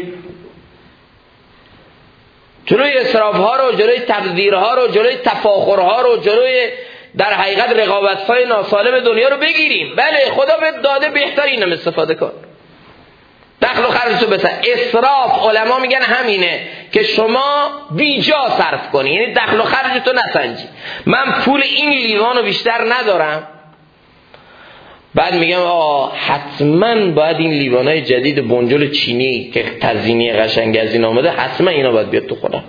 جلوی اسراف ها رو، جلوی تبذیر ها رو، جلوی تفاخر ها رو، جلوی در حقیقت رقابت های ناسالم دنیا رو بگیریم. بله خدا بهت داده، بهترینم استفاده کن، دخل و خرجتو بسن. اسراف علما میگن همینه که شما بیجا صرف کنی، یعنی دخل و خرجتو نسنجی. من پول این لیوانو بیشتر ندارم، بعد میگم حتما باید این لیوانای جدید بنجل چینی که تزیینی قشنگ از این آمده حتما اینا باید بیاد تو خودم.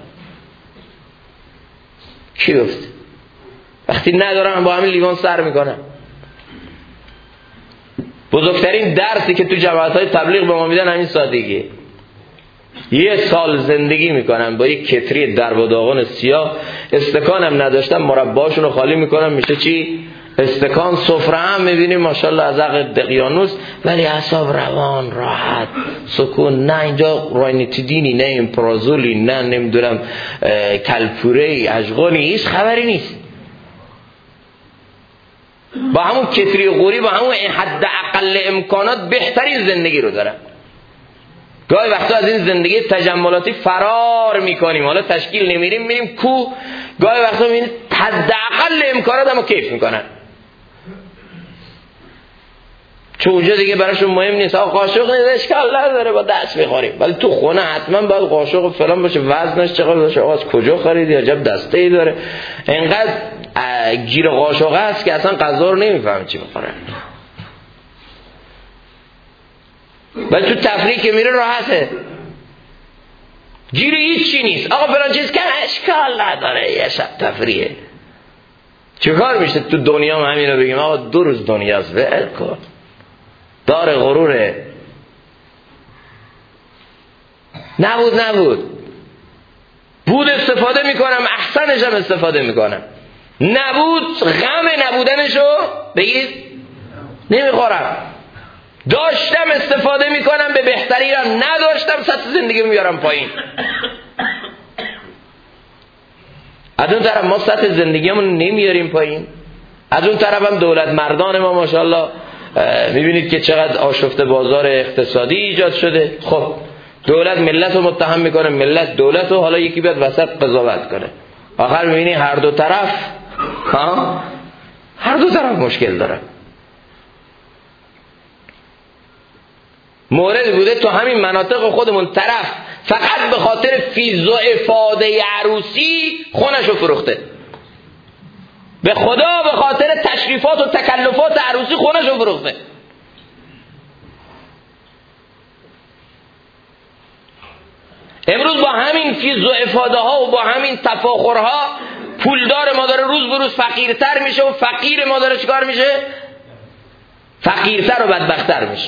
کی گفت؟ وقتی ندارم با همین لیوان سر میکنم. بزرگترین درسی که تو جماعت‌های تبلیغ به ما میدن همین سادگیه. 1 سال زندگی میکنن با یک کتری درب و داغون سیاه، استکانم نداشتم مرباشون رو خالی میکنم، میشه چی؟ استکان. سفره هم میبینیم ماشاءالله از عقل دقیانوس، ولی اعصاب روان، راحت، سکون. نه اینجا راینیتیدینی، نه امپرازولی، نه نمیدونم کلپوره اشغالی، هیچ خبری نیست. با همون کتری غوری، با همون حد اقل امکانات بهترین زندگی رو دارن. گاهی وقتا از این زندگی تجملاتی فرار میکنیم، حالا تشکیل نمیریم، میریم کو. گاهی وقتا میبینید حد اقل امکانات هم کیف میکنن، چون اونجا دیگه براشون مهم نیست. قاشق نیست اشکال نداره با دست بخوریم، ولی تو خونه حتما باید قاشق فلان باشه، وزنش چقدر باشه، از کجا خریدی، عجب دسته ای داره. اینقدر گیر قاشقه است که اصلا غذا رو نمیفهمه چی بخوره. ولی تو تفریح که میره راحته، گیر هیچ چی نیست. آقا فلان چیز که اشکال نداره، یه شب تفریحه. چه کار میشه تو دنیا هم همین رو بگیم آقا 2 روز دنیاست، ول کن، دار غروره. نبود بود استفاده میکنم، احسنش هم استفاده میکنم. نبود غم نبودنشو بگید نمیخورم. داشتم استفاده میکنم به بهترینم، نداشتم سطح زندگی میارم پایین. از اون طرف ما سطح زندگیمون نمیاریم پایین، از اون طرف هم دولت مردان ما ماشاءالله میبینید که چقدر آشفته بازار اقتصادی ایجاد شده. خب دولت ملت رو متهم میکنه، ملت دولت رو، حالا یکی بیاد وسط قضاوت کنه. آخر میبینی هر دو طرف مشکل داره. مورد بوده تو همین مناطق خودمون طرف فقط به خاطر فیض و افاده عروسی خونشو فروخته، به خدا به خاطر تشریفات و تکلفات عروسی خونشو فروخته. امروز با همین فیض و افاده ها و با همین تفاخرها پولدار ما داره روز به روز فقیرتر میشه و فقیر ما داره چیکار میشه؟ فقیرتر و بدبختتر میشه.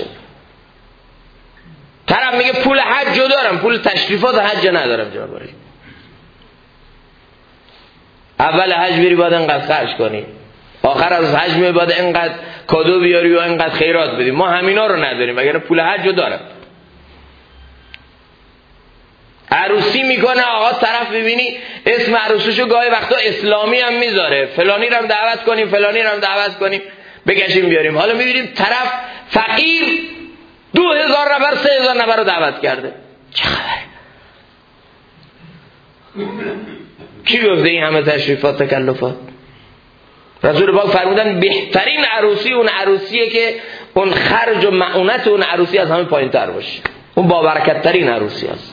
طرف میگه پول حج دارم، پول تشریفات حج ندارم. جناب عالی، اول حج بری باید انقدر خرج کنی، آخر از حج می باید انقدر کادو بیاری و انقدر خیرات بدی. ما همینا رو نداریم، وگرنه پول حج دارم. عروسی میکنه آقا، طرف ببینی اسم عروسیشو گاهی وقتا اسلامی هم میذاره، فلانی رو هم دعوت کنیم، فلانی رو هم دعوت کنیم، بگشیم بیاریم. حالا میبینیم طرف فقیر 2000 نفر 3000 نفر رو دعوت کرده. چه خبره؟ کی گفته این همه تشریفات تکلفات؟ رسول پاک فرمودن بهترین عروسی اون عروسیه که اون خرج و معونت اون عروسی از همه پایین تر باشه. اون با برکت ترین عروسی است.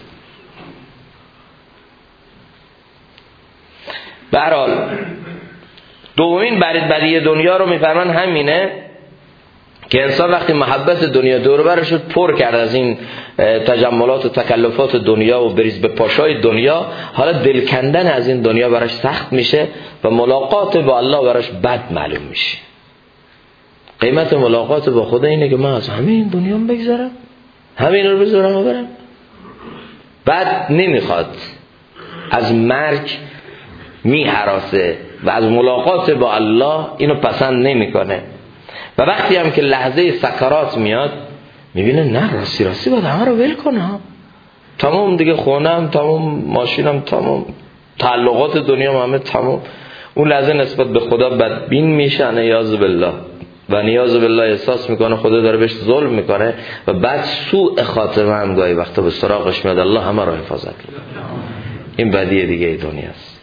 به هر حال دومین بدی دنیا رو میفرمان همینه که انسان وقتی محبت دنیا دور برش رو پر کرد از این تجملات و تکلفات دنیا و بریز به پاشای دنیا، حالا دل کندن از این دنیا براش سخت میشه و ملاقات با الله براش بد معلوم میشه. قیمت ملاقات با خدا اینه که من از همین دنیا بگذارم، همین رو بذارم و برم. بعد نمیخواد، از مرگ میهراسه و از ملاقات با الله اینو پسند نمیکنه. و وقتی هم که لحظه سکرات میاد میبینه نه راستی باید همه رو ول کنه، تمام دیگه، خونم تمام، ماشینم تمام، تعلقات دنیا همه تمام. اون لحظه نسبت به خدا بدبین میشه، نیاز بالله، و نیاز بالله احساس میکنه خدا داره بهش ظلم میکنه و بعد سوء خاتمه هم گاهی وقتا به سراغش میاد. الله همه رو حفاظت کنه. این بدیه دیگه دنیاست.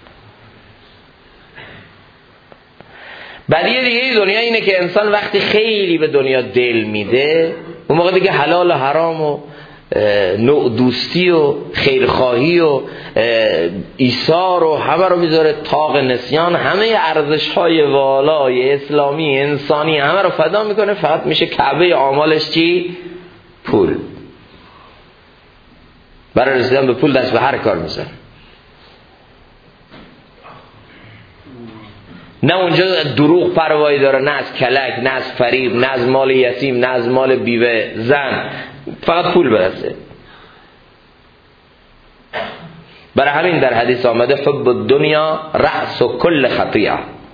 بدیه دیگه دنیا اینه که انسان وقتی خیلی به دنیا دل میده، اون موقع دیگه حلال و حرام و نوع دوستی و خیرخواهی و ایثار و همه رو میذاره، طاق نسیان، همه ارزش‌های والای اسلامی انسانی همه رو فدا میکنه، فقط میشه کعبه اعمالش چی؟ پول. برای رسیدن به پول دست به هر کار میزنه. نه اونجا دروغ پروایی داره، نه از کلک، نه از فریب، نه از مال یتیم، نه از مال بیوه زن، فقط پول برسه. برای همین در حدیث آمده حب الدنیا رأس کل خطیئه.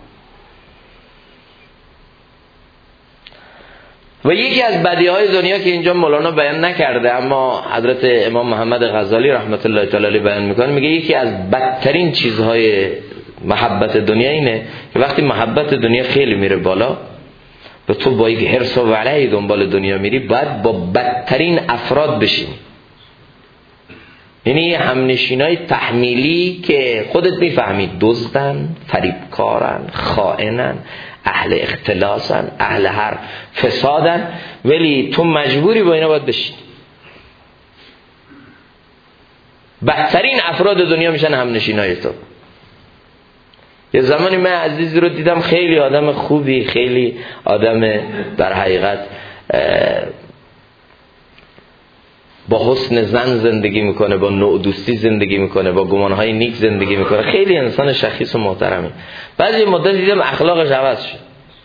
و یکی از بدیهای دنیا که اینجا مولانا بیان نکرده اما حضرت امام محمد غزالی رحمت الله تعالی علیه بیان میکنه، میگه یکی از بدترین چیزهای محبت دنیا اینه که وقتی محبت دنیا خیلی میره بالا و تو با یک حرص و ولع دنبال دنیا میری، باید با بدترین افراد بشینی. یعنی همنشینای تحمیلی که خودت میفهمید دزدن، فریبکارن، خائنن، اهل اختلاسن، اهل هر فسادن، ولی تو مجبوری با اینا باید بشینی. بدترین افراد دنیا میشن همنشینای تو. یه زمانی من عزیزی رو دیدم خیلی آدم خوبی، خیلی آدم در حقیقت با حسن زن زندگی میکنه، با نوع دوستی زندگی میکنه، با گمانهای نیک زندگی میکنه، خیلی انسان شخیص و محترمی. بعد یه مدت دیدم اخلاقش عوض شد.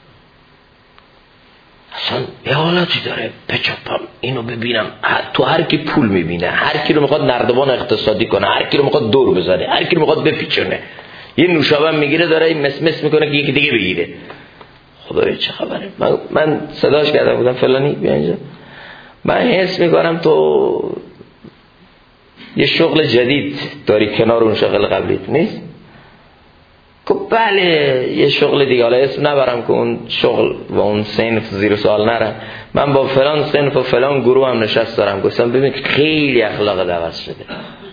اصلا یه حالتی داره بچپم اینو ببینم، تو هر کی پول میبینه، هر کی رو میخواد نردبان اقتصادی کنه، هر کی رو میخواد دور بزنه، هر کی رو میخواد بپیچونه، یه نوشابه میگیره داره این مس میکنه که یکی دیگه بگیره. خدایا چه خبره؟ من صداش کردم بودم فلانی بیا اینجا، من حس میکنم تو یه شغل جدید داری کنار اون شغل قبلیت نیست؟ که بله یه شغل دیگه، حالا اسم نبرم که اون شغل و اون صنف زیر سوال نره، من با فلان صنف و فلان گروه هم نشست دارم. گفتم ببین خیلی اخلاق عوض شده.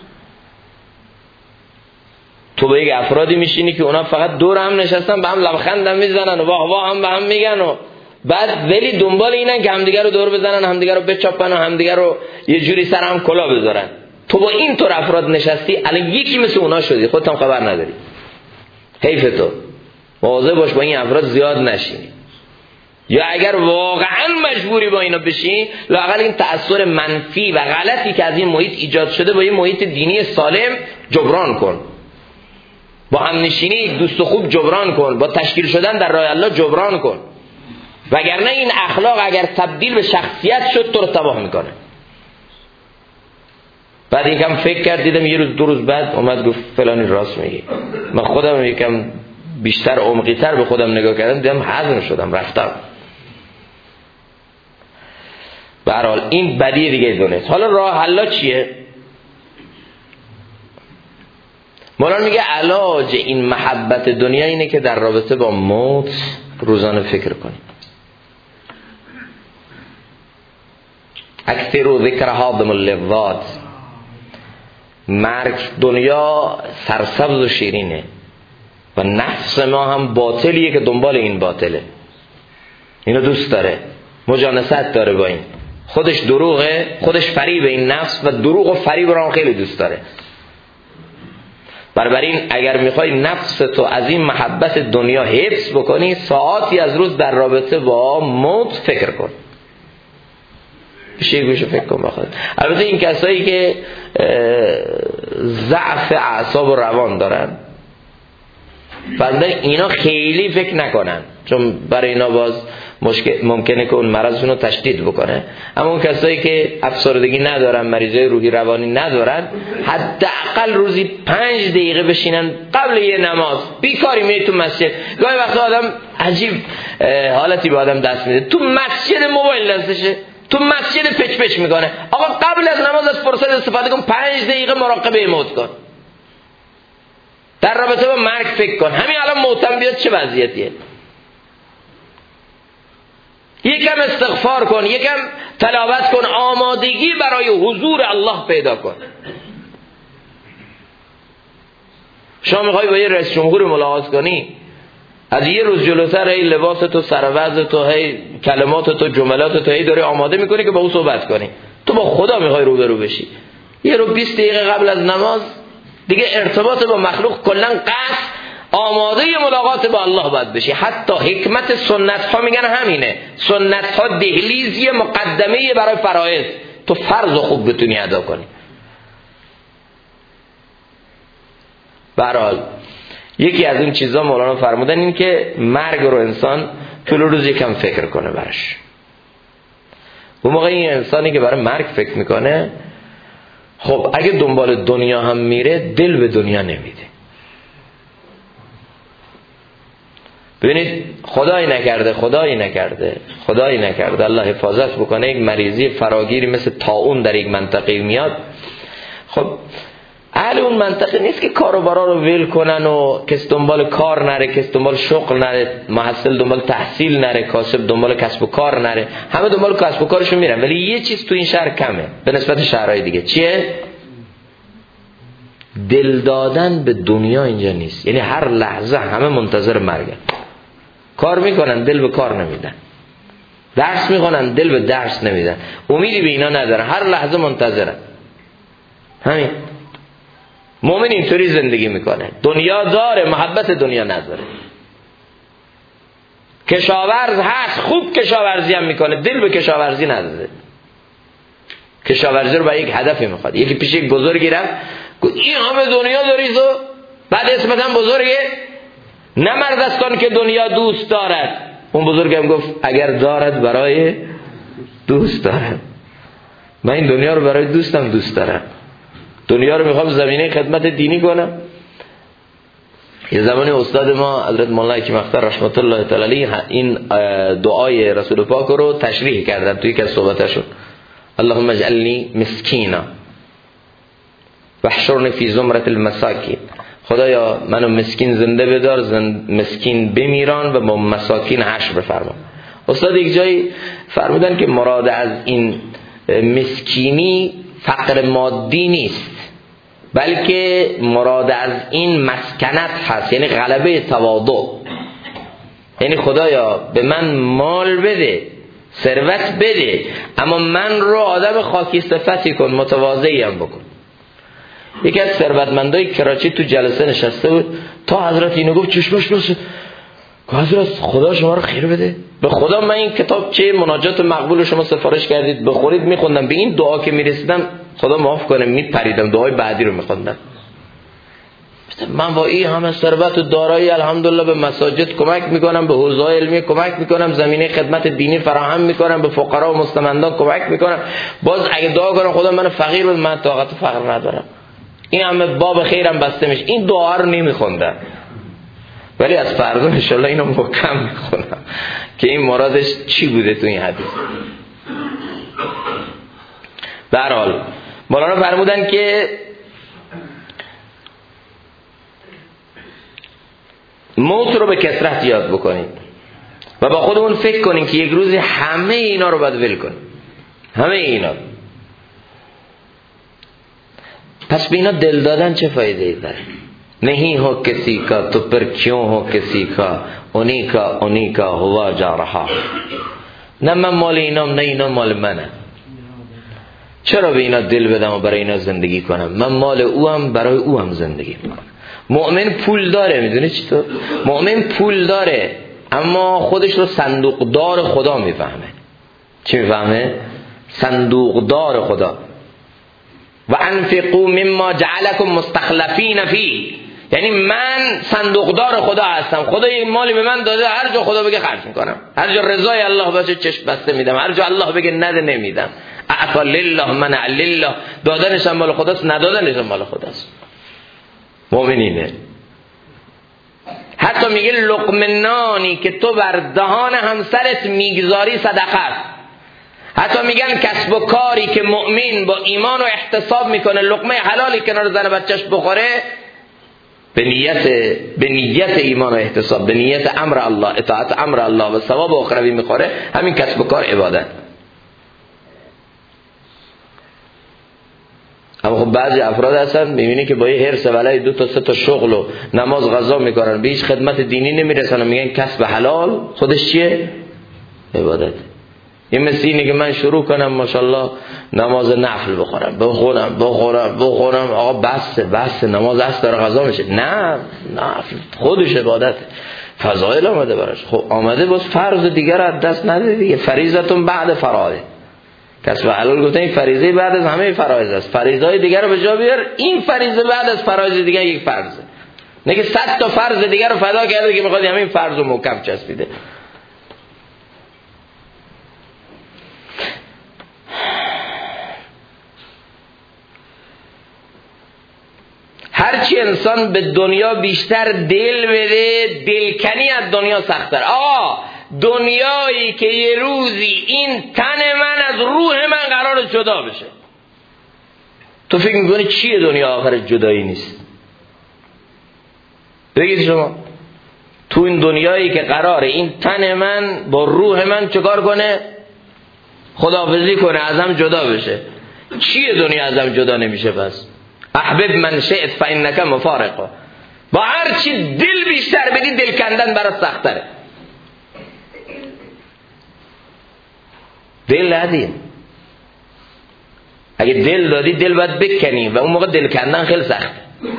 تو با یک افرادی میشینی که اونا فقط دور هم نشستن به هم لبخند هم میزنن و واه واه هم به هم میگن و بعد ولی دنبال اینن که همدیگر رو دور بزنن، همدیگر رو بچاپن و همدیگر رو یه جوری سر هم کلا بذارن. تو با این طور افراد نشستی، الان یکی مثل اونا شدی، خودت هم خبر نداری. حیف تو. مواظب باش با این افراد زیاد نشینی. یا اگر واقعا مجبوری با اینا بشین، لااقل این تأثیر منفی و غلطی که از این محیط ایجاد شده با یه محیط دینی سالم جبران کن. با هم نشینی دوست خوب جبران کن، با تشکیل شدن در راه الله جبران کن، وگرنه این اخلاق اگر تبدیل به شخصیت شد تو رو تباه میکنه. بعد یکم فکر کرد، دیدم یه روز دو روز بعد اومد گفت فلانی راست میگی. من خودم یکم بیشتر عمقی تر به خودم نگاه کردم، دیدم هضم شدم رفتم. به هر حال این بدی دیگه دونست. حالا راه حل چیه؟ مولانا میگه علاج این محبت دنیا اینه که در رابطه با موت روزانه فکر کنیم. اکثر ذکر هادم اللذات. مرگ دنیا سرسبز و شیرینه و نفس ما هم باطلیه که دنبال این باطله، اینو دوست داره، مجانست داره با این، خودش دروغه، خودش فریب این نفس و دروغ و فریب رو هم خیلی دوست داره. بنابراین اگر میخوای نفس تو از این محبت دنیا حفظ بکنی، ساعاتی از روز در رابطه با موت فکر کن. گوشه فکر کن بخواد. البته این کسایی که ضعف اعصاب و روان دارن بنده اینا خیلی فکر نکنن، چون برای اینا باز ممکنه که اون مرضشون رو تشدید بکنه. اما اون کسایی که افسردگی ندارن، مریضای روحی روانی ندارن، حداقل روزی 5 دقیقه بشینن قبل یه نماز. بیکاری میری تو مسجد، گاهی وقتا آدم عجیب حالتی به آدم دست میده، تو مسجد موبایل دستشه، تو مسجد پچ پچ میکنه. آقا قبل از نماز از فرصت استفاده کن، 5 دقیقه مراقبه موت کن، در رابطه با مرگ فکر کن. همین الان موتم بیاد چه وضعیتیه؟ یکم استغفار کن، یکم تلاوت کن، آمادگی برای حضور الله پیدا کن. شما میخوای با یه رئیس جمهور ملاقات کنی، از یه روز جلوتر هی لباس تو، سر وضع تو، هی کلمات تو، جملات تو هی داری آماده میکنی که با او صحبت کنی. تو با خدا میخوای روبرو بشی، یه رو 20 دقیقه قبل از نماز دیگه ارتباط با مخلوق کلا قطع، آماده ملاقات با الله باید بشی. حتی حکمت سنت ها میگن همینه، سنت ها دهلیزی مقدمه برای فرائض، تو فرض خوب بتونی ادا کنی. به هر حال یکی از این چیزا مولانا فرمودن این که مرگ رو انسان طول روز یکم فکر کنه براش. اون موقع این انسانی که برای مرگ فکر میکنه، خب اگه دنبال دنیا هم میره دل به دنیا نمیده. ببینید خدایی نکرده الله حفاظت بکنه، یک مریضی فراگیری مثل طاعون در یک منطقه میاد، خب اهل اون منطقه نیست که کاروبارا رو ول کنن و کس دنبال کار نره، کس دنبال شغل نره، محصل دنبال تحصیل نره، کاسب دنبال کسب و کار نره، همه دنبال کسب و کارشون میرن. ولی یه چیز تو این شهر کمه به نسبت شهرهای دیگه. چیه؟ دل دادن به دنیا اینجا نیست. یعنی هر لحظه همه منتظر مرگن، کار میکنن دل به کار نمیدن، درس میخونن دل به درس نمیدن، امیدی به اینا ندارن، هر لحظه منتظرن. همین مومن اینطوری زندگی میکنه، دنیا داره محبت دنیا نداره. کشاورز هست، خوب کشاورزی هم میکنه، دل به کشاورزی نداره. کشاورزی رو با یک هدفی میخواد. یکی پیش یک بزرگی رفت گفت این همه دنیا داری تو، بعد اسمت هم بزرگه؟ نه مرد است آن که دنیا دوست دارد. اون بزرگم گفت اگر دارد برای دوست دارم، من این دنیا رو برای دوستم دوست دارم. دنیا رو میخوام زمینه خدمت دینی کنم. یه زمانی استاد ما حضرت مولانا کی مختار رحمت الله تعالی علیه این دعای رسول پاک رو تشریح کردن توی یک از صحبتاشون: اللهم اجعلنی مسکینا واحشرنی فی زمرة المساکین. خدایا منو مسکین زنده بدار، مسکین بمیران و با مساکین حشر بفرما. استاد یک جایی فرمودن که مراد از این مسکینی فقر مادی نیست، بلکه مراد از این مسکنت هست، یعنی غلبه تواضع. یعنی خدایا به من مال بده، ثروت بده، اما من رو آدم خاکی صفتی کن، متواضعیم بکن. یکی از ثروتمندای کراچی تو جلسه نشسته بود، تا حضرت اینو گفت چشمش بسه که حضرت خدا شما رو خیر بده، به خدا من این کتاب چه مناجات مقبول شما سفارش کردید بخورید میخوندم، به این دعا که میرسیدم خدا معاف کنه میپریدم، دعای بعدی رو میخوندم. من با این همه ثروت و دارایی الحمدلله به مساجد کمک میکنم، به حوزه‌های علمی کمک میکنم، زمینه خدمت دینی فراهم میکنم، به فقرا و مستمندان کمک میکنم، باز اگه دعا کنم خدا منو فقیر بده، من طاقت فقر ندارم. این همه باب خیرم بسته میشه. این دعا رو نمیخوندم، ولی از فردا انشالله اینو محکم میخونم که این مرادش چی بوده تو این حدیث. به هر حال مولانا فرمودن که موت رو به کثرت یاد بکنید و با خودمون فکر کنین که یک روز همه اینا رو باید ول کنیم، همه اینا. پس به اینا دل دادن چه فایده ای داره؟ نہیں ہو کسی کا تو پر کیوں ہو کسی کا، اونی کا ہوا جا رہا. نه من مال اینام نه اینا مال منه، چرا به اینا دل بدم و برای اینا زندگی کنم؟ من مال او هم برای او هم زندگی میکنم. مؤمن پول داره، میدونی چطور؟ مؤمن پول داره اما خودش رو صندوقدار خدا میفهمه. چی میفهمه؟ صندوقدار خدا. و انفقوا مما جعلکم مستخلفین فیه، یعنی من صندوقدار خدا هستم، خدا یک مالی به من داده، هر جا خدا بگه خرج میکنم، هر جا رضای الله باشه چشم بسته میدم، هر جا الله بگه نده نمیدم. اعطا لله منع لله، دادنش هم مال خداست، ندادنش هم مال خداست. مؤمنینه. حتی میگه لقمه نانی که تو بر دهان همسرت میگذاری صدقه است. حتی میگن کسب و کاری که مؤمن با ایمان و احتساب میکنه، لقمه حلالی کنار زن بچهش بخوره، به نیت ایمان و احتساب، به نیت امر الله، اطاعت امر الله و ثواب اخروی میخوره، همین کسب و کار عبادت. اما خب بعضی افراد هستن میبینی که با یه هرس ولای 2 تا 3 تا شغل و نماز قضا میکنن، به هیچ خدمت دینی نمیرسن و میگن کسب حلال، خودش چیه؟ عبادت. این مثل اینه که من شروع کنم ماشاءالله نماز نفل بخونم آقا بس نماز است داره قضا میشه. نه نفل خودش عبادته، فضایل آمده براش. خب آمده باز فرض دیگر از دست نده دیگه. فریضتون بعد فرائض. کسب حلال گفتن این فریضه بعد از همه فرایض است، فریضه‌های دیگر رو به جا بیار. این فریضه بعد از فرایض دیگر یک فرضه، نه که 100 تا فرض دیگر رو فدا کرده که میخواد همین فرض رو محکم چسبیده. هرچی انسان به دنیا بیشتر دل بده، دلکنی از دنیا سخت‌تر. دنیایی که یه روزی این تن من از روح من قرار جدا بشه، تو فکر میکنی چیه دنیا آخر جدایی نیست؟ بگید شما تو این دنیایی که قراره این تن من با روح من چکار کنه؟ خداحافظی کنه، ازم جدا بشه. چیه دنیا ازم جدا نمیشه؟ پس احبب من شئت فانک مفارقه. با هر چی دل بیشتر بدی دل کندن برات سخت‌تره. دل ندی. اگه دل دادی دل باید بکنی و اون موقع دل کندن خیلی سخته.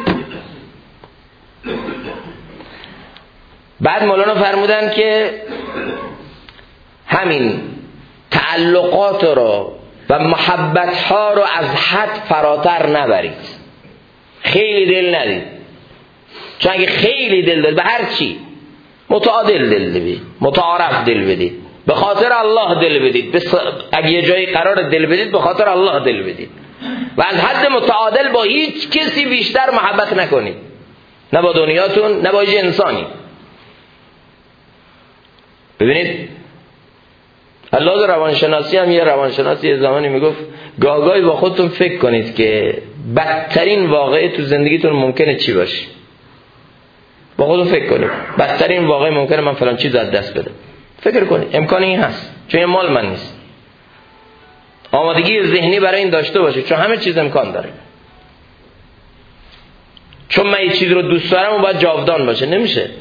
بعد مولانا فرمودن که همین تعلقات رو و محبت ها رو از حد فراتر نبرید، خیلی دل ندید. چون اگه خیلی دل دل به هر چی متعادل دل بدید، متعارف دل بدید، به خاطر الله دل بدید، اگه یه جایی قرار دل بدید به خاطر الله دل بدید و از حد متعادل با هیچ کسی بیشتر محبت نکنید، نه با دنیاتون نه با هیچ انسانی. ببینید الله روانشناسی هم یه روانشناسی یه زمانی میگفت گاهی با خودتون فکر کنید که بدترین واقعه تو زندگیتون ممکنه چی باشه. با خودتون فکر کنید بدترین واقعه ممکنه من فلان چیز از دست بدم. فکر کنید امکان این هست، چون این مال من نیست. آمادگی ذهنی برای این داشته باشید، چون همه چیز امکان داره. چون من یه چیز رو دوست دارم و باید جاودان باشه، نمیشه.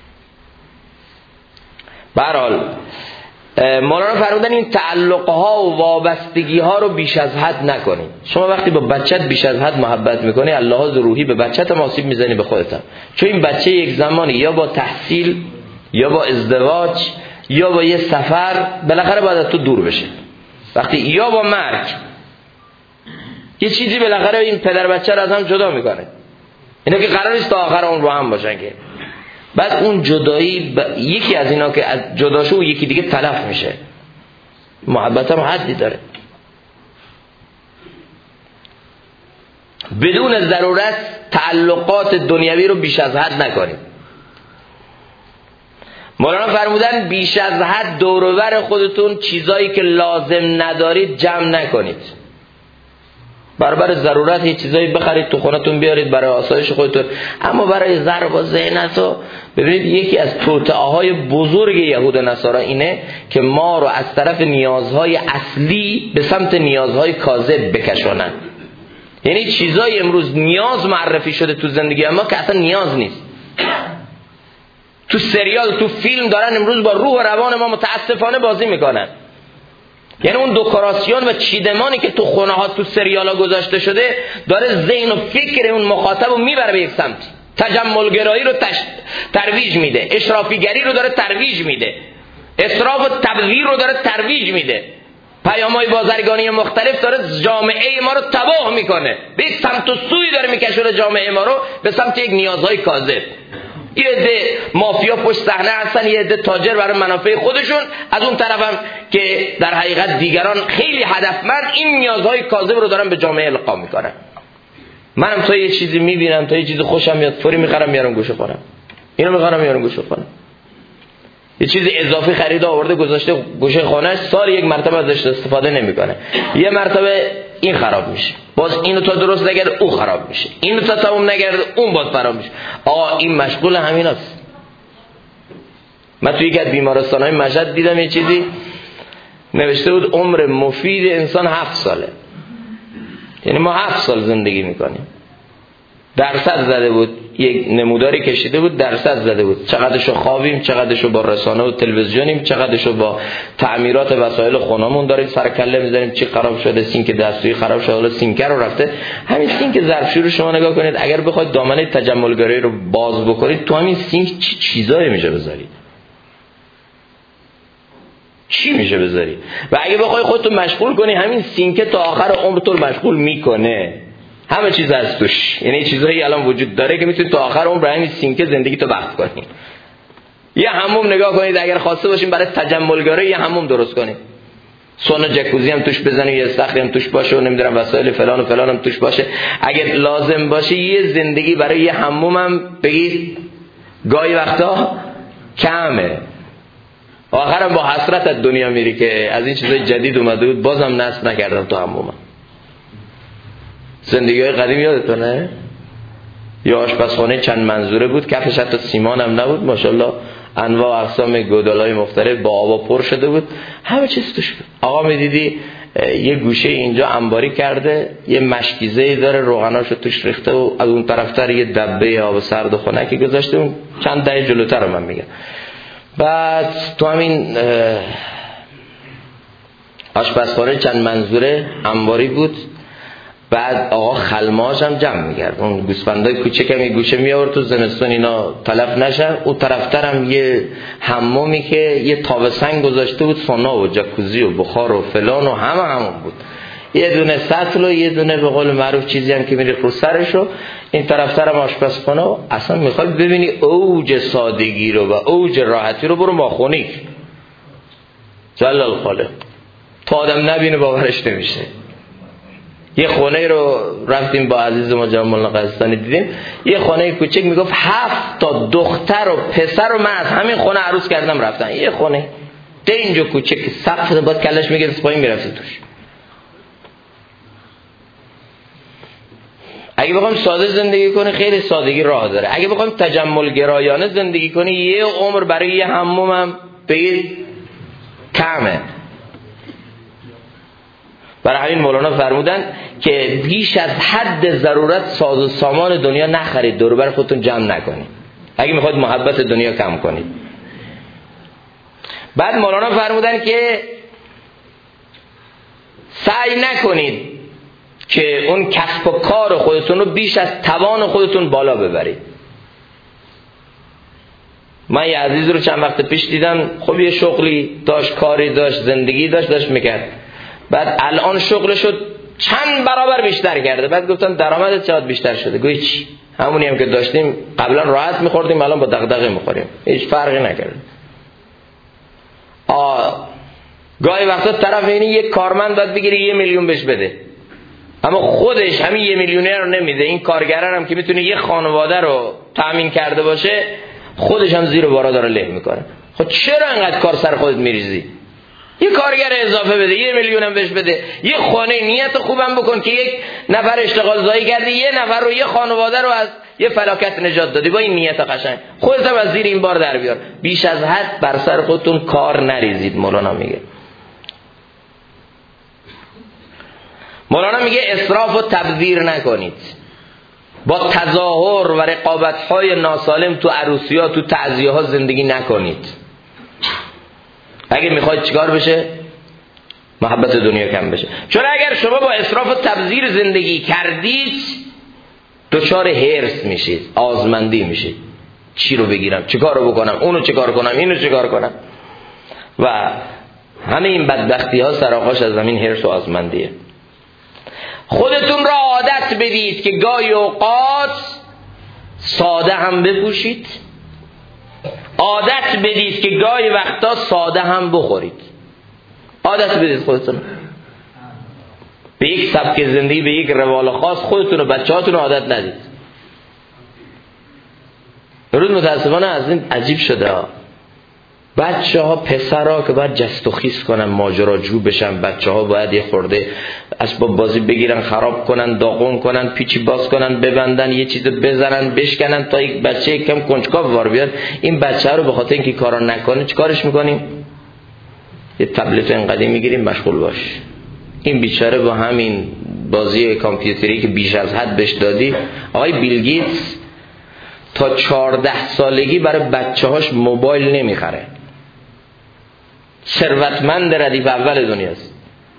به هر حال مولانا فرمودن این تعلقها و وابستگی ها رو بیش از حد نکنید. شما وقتی با بچت بیش از حد محبت میکنی، اللحاظ روحی به بچت هم آسیب میزنی، به خودت هم. چون این بچه یک زمانی یا با تحصیل یا با ازدواج یا با یه سفر بالاخره باید از تو دور بشه. وقتی یا با مرگ یه چیزی بالاخره این پدر بچه رو از هم جدا میکنه. اینا که قرار نیست تا آخر اون رو هم باشن که بعد اون جدایی یکی از اینا که از جداشو و یکی دیگه تلف میشه. محبت هم حدی داره. بدون ضرورت تعلقات دنیوی رو بیش از حد نکنید. مولانا فرمودن بیش از حد دور و بر خودتون چیزایی که لازم ندارید جمع نکنید. برابر ضرورت یه چیزایی بخرید تو خونتون بیارید برای آسایش خودتون، اما برای ضرب و زینت و ببینید یکی از توطئه‌های بزرگ یهود و نصارا اینه که ما رو از طرف نیازهای اصلی به سمت نیازهای کاذب بکشونن. یعنی چیزایی امروز نیاز معرفی شده تو زندگی ما که اصلا نیاز نیست. تو سریال تو فیلم دارن امروز با روح و روان ما متاسفانه بازی میکنن. یعنی اون دکوراسیون و چیدمانی که تو خونه ها تو سریال ها گذاشته شده داره ذهن و فکر اون مخاطب رو میبره به یک سمتی. تجملگرایی رو ترویج میده، اشرافیگری رو داره ترویج میده، اسراف و تبذیر رو داره ترویج میده، پیام‌های بازرگانی مختلف داره جامعه ما رو تباه میکنه، به یک سمت و سوی داره میکشه جامعه ما رو به سمت یک نیازهای کاذب. یه عده مافیا پشت صحنه هستن، یه عده تاجر برای منافع خودشون، از اون طرفم که در حقیقت دیگران خیلی هدفمند این نیازهای کاذب رو دارن به جامعه القا میکنن. منم تا یه چیزی میبینم، تا یه چیزی خوشم میاد فوری میخرم میارم گوشه خورم، اینو میخرم میارم گوشه خورم. یه چیز اضافی خرید آورده گذاشته گوشه خانه‌اش، سال یک مرتبه ازش استفاده نمیکنه، یه مرتبه این خراب میشه، باز اینو تا درست نگرده اون خراب میشه، اینو تا تموم نگرده اون باز خراب میشه. آقا این مشغول همیناست. من توی یک از بیمارستان‌های مشهد دیدم یه چیزی نوشته بود عمر مفید انسان 7 ساله. یعنی ما 7 سال زندگی میکنیم. درصد زده بود یک نموداری کشیده بود، درصد زده بود چقدرشو خوابیم، چقدرشو با رسانه و تلویزیونیم، چقدرشو با تعمیرات وسایل خونمون داریم سر کله میذاریم، چی خراب شده، سینک دستویی خراب شده، حالا سینک رو رفته. همین سینک ظرفشویی رو شما نگاه کنید، اگر بخواید دامنه تجملگرایی رو باز بکنید تو همین سینک چی چیزایی میشه بذارید، چی میشه بذاری؟ و اگه بخوای خودتو مشغول کنی همین سینک تا آخر عمرت رو مشغول میکنه، همه چیز از توش. یعنی چیزایی الان وجود داره که میتونی تا آخر عمر همین سینک زندگی تو وقت کنی. یه حموم نگاه کنید، اگر خواسته باشین برای تجملگرایی یه حموم درست کنید، سونا جکوزی هم توش بزنید، یه استخری هم توش باشه و نمیدونم وسایل فلان و فلان هم توش باشه. اگر لازم باشه یه زندگی برای یه حموم هم بگید گاهی وقتا کمه. آخرم با حسرت از دنیا میری که از این چیزای جدید اومده بود بازم نصب نکردم تو حمومم. زندگی های قدیم یادتونه؟ یا آشپزخانه چند منظوره بود، کفش حتی سیمان هم نبود، ماشاءالله انواع و اقسام گودالای مختلف با آب پر شده بود، همه چیز توش بود. آقا میدیدی یه گوشه اینجا انباری کرده، یه مشکیزه‌ای داره روغناشو توش ریخته و از اون طرفتر یه دبه آب سرد و خنکی گذاشته، اون چند دقیقه جلوتر رو من میگم. بعد تو همین آشپزخانه چند منظوره انباری بود. بعد آقا خلماش هم جمع می‌کرد، اون گوسفندای کوچک هم یه گوشه می‌آورد تو زمستون اینا تلف نشن. اون طرفتر هم یه حمومی که یه تاوه سنگ گذاشته بود، سونا و جکوزی و بخار و فلان و همون بود. یه دونه سطل و یه دونه به قول معروف چیزی هم که می‌ریخت رو سرشو. این طرفتر هم آشپزخانه. اصلا می‌خوای ببینی اوج سادگی رو و اوج راحتی رو، برو ماخونی جلال الخالق، تا آدم نبینه باورش نمیشه. یه خونه رو رفتیم با عزیز ما جناب مولانا قزستانی دیدیم، یه خونه کوچک میگفت 7 تا دختر و پسر رو من از همین خونه عروس کردم رفتن. یه خونه دنج و کوچک، سقف باید کلش میگرفت پایین میرفت توش. اگه بخوایم ساده زندگی کنی خیلی سادگی راه داره. اگه بخوایم تجمل گرایانه زندگی کنی یه عمر برای یه حموم هم بگید کمه. برای همین مولانا فرمودن که بیش از حد ضرورت ساز و سامان دنیا نخرید، دور بر خودتون جمع نکنید اگه میخواید محبت دنیا کم کنید. بعد مولانا فرمودن که سعی نکنید که اون کسب و کار خودتون رو بیش از توان خودتون بالا ببرید. من یه عزیز رو چند وقت پیش دیدم، خب یه شغلی داشت، کاری داشت، زندگی داشت میکرد. بعد الان شغلشو چند برابر بیشتر کرده. بعد گفتن درآمدت چقدر بیشتر شده؟ گویی چی؟ همونی هم که داشتیم قبلا راحت میخوردیم الان با دغدغه میخوریم، هیچ فرقی نکرده. گاهی وقتا طرف اینی یک کارمند باید بگیری 1 میلیون بهش بده، اما خودش همین 1 میلیونه رو نمیده. این کارگران هم که میتونه یه خانواده رو تامین کرده باشه خودش هم زیر بارا داره له میکنه. خب چرا انقدر کار سر خودت میریزی؟ یه کارگر اضافه بده، 1 میلیون هم بهش بده، یه خانه نیت خوبم بکن که یک نفر اشتغال زایی کردی، یه نفر رو، یه خانواده رو از یه فلاکت نجات دادی با این نیت قشنگ، خودت هم از زیر این بار در بیار. بیش از حد بر سر خودتون کار نریزید. مولانا میگه اسراف و تبذیر نکنید. با تظاهر و رقابت‌های ناسالم تو عروسی‌ها، تو تعزیه‌ها زندگی نکنید. اگه میخواید چیکار بشه؟ محبت دنیا کم بشه. چون اگر شما با اسراف و تبذیر زندگی کردید دچار حرص میشید، آزمندی میشید. چی رو بگیرم، چیکار رو بکنم، اونو چیکار کنم، اینو چیکار کنم. و همه این بدبختی‌ها سرآغاز از همین حرص و آزمندیه. خودتون را عادت بدید که گاهی اوقات ساده هم بپوشید، عادت بدید که گاهی وقتا ساده هم بخورید. عادت بدید خودتون به یک سبک زندگی، به یک روال خاص خودتون و بچه‌هاتون عادت ندید. روز متاسفانه از این عجیب شده بچه‌ها، پسرها که باید جست و خیز کنن، ماجراجو بشن، بچه‌ها باید یه خورده اسباب بازی بگیرن، خراب کنن، داغون کنن، پیچی باز کنن، ببندن، یه چیز بزنن، بشکنن تا یک بچه یکم کنجکاو وار بیاد. این بچه رو به خاطر اینکه کارا نکنه چیکارش میکنیم؟ یه تبلت این قدیم میگیریم مشغول باش. این بیچاره با همین بازی کامپیوتری که بیش از حد بهش دادی. آقای بیل گیتس تا 14 سالگی برای بچه‌هاش موبایل نمیخره. ثروتمند ردیف اول دنیاست.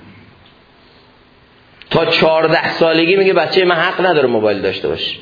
تا 14 سالگی میگه بچه من حق نداره موبایل داشته باشه.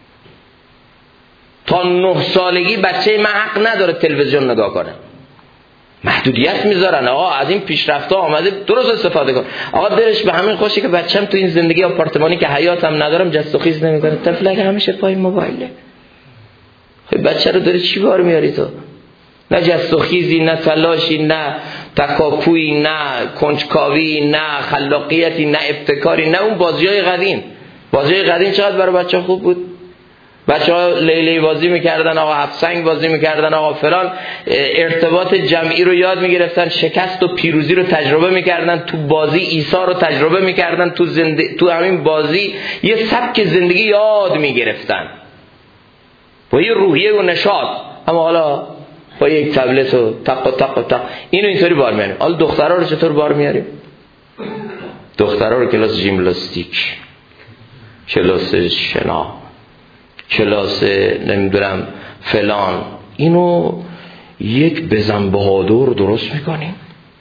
تا 9 سالگی بچه من حق نداره تلویزیون نگاه کنه. محدودیت میذارن. آقا از این پیشرفته آمده درست استفاده کن. آقا دلش به همین خوشه که بچه‌م تو این زندگی آپارتمانی که حیاتم ندارم جست و خیز نمیکنه. طفلک همیشه پای موبایله. خب بچه رو داری چی بار میاری تو؟ نه جست و خیزی، نه تلاشی، نه تکاپویی، نه کنجکاوی، نه خلاقیتی، نه ابتکاری، نه اون بازی‌های قدیم. بازی‌های قدیم چقدر برای بچه‌ها خوب بود. بچه‌ها لیلی بازی می‌کردن، آقا هفسنگ بازی می‌کردن، آقا فلان، ارتباط جمعی رو یاد می‌گرفتن، شکست و پیروزی رو تجربه می‌کردن، تو بازی ایثار رو تجربه می‌کردن، تو همین بازی یه سبک زندگی یاد می‌گرفتن با یه روحیه و نشاط. اما حالا با یک تبلت و تق اینو اینطوری بار میاریم. حالا دخترها رو چطور بار میاریم؟ دخترها رو کلاس ژیمناستیک، کلاس شنا، کلاس نمیدونم فلان، اینو یک بزن بهادر درست میکنیم،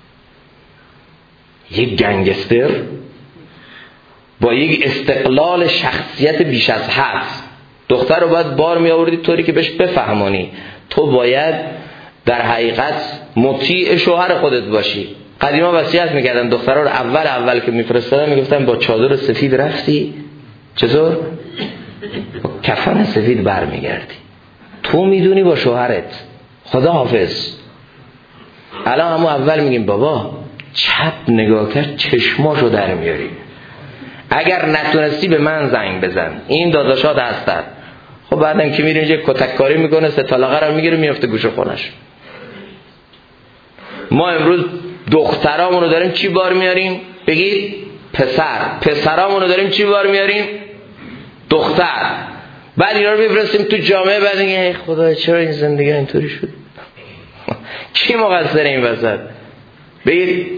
یک گنگستر با یک استقلال شخصیت بیش از حد. دختر رو باید بار می آوردی طوری که بهش بفهمانی تو باید در حقیقت مطیع شوهر خودت باشی. قدیما وصیت میکردن دخترها رو اول که میفرستادن میگفتن با چادر سفید رفتی چطور؟ با کفن سفید برمیگردی. تو میدونی با شوهرت. خدا حافظ. الان همون اول میگیم بابا چپ نگاه کرد چشماشو در میاری، اگر نتونستی به من زنگ بزن، این داداشات هستن. خب بعدم که میره اینجا کتککاری میکنه، ستالقه رو میگیره میفته گوش خونش. ما امروز دخترامون رو داریم چی بار میاریم؟ بگید پسرامون رو داریم چی بار میاریم؟ دختر. بعد اینا رو میفرستیم تو جامعه، بعد میگه ای خدا چرا این زندگی اینطوری شد؟ کی مقصر این وسط؟ بگید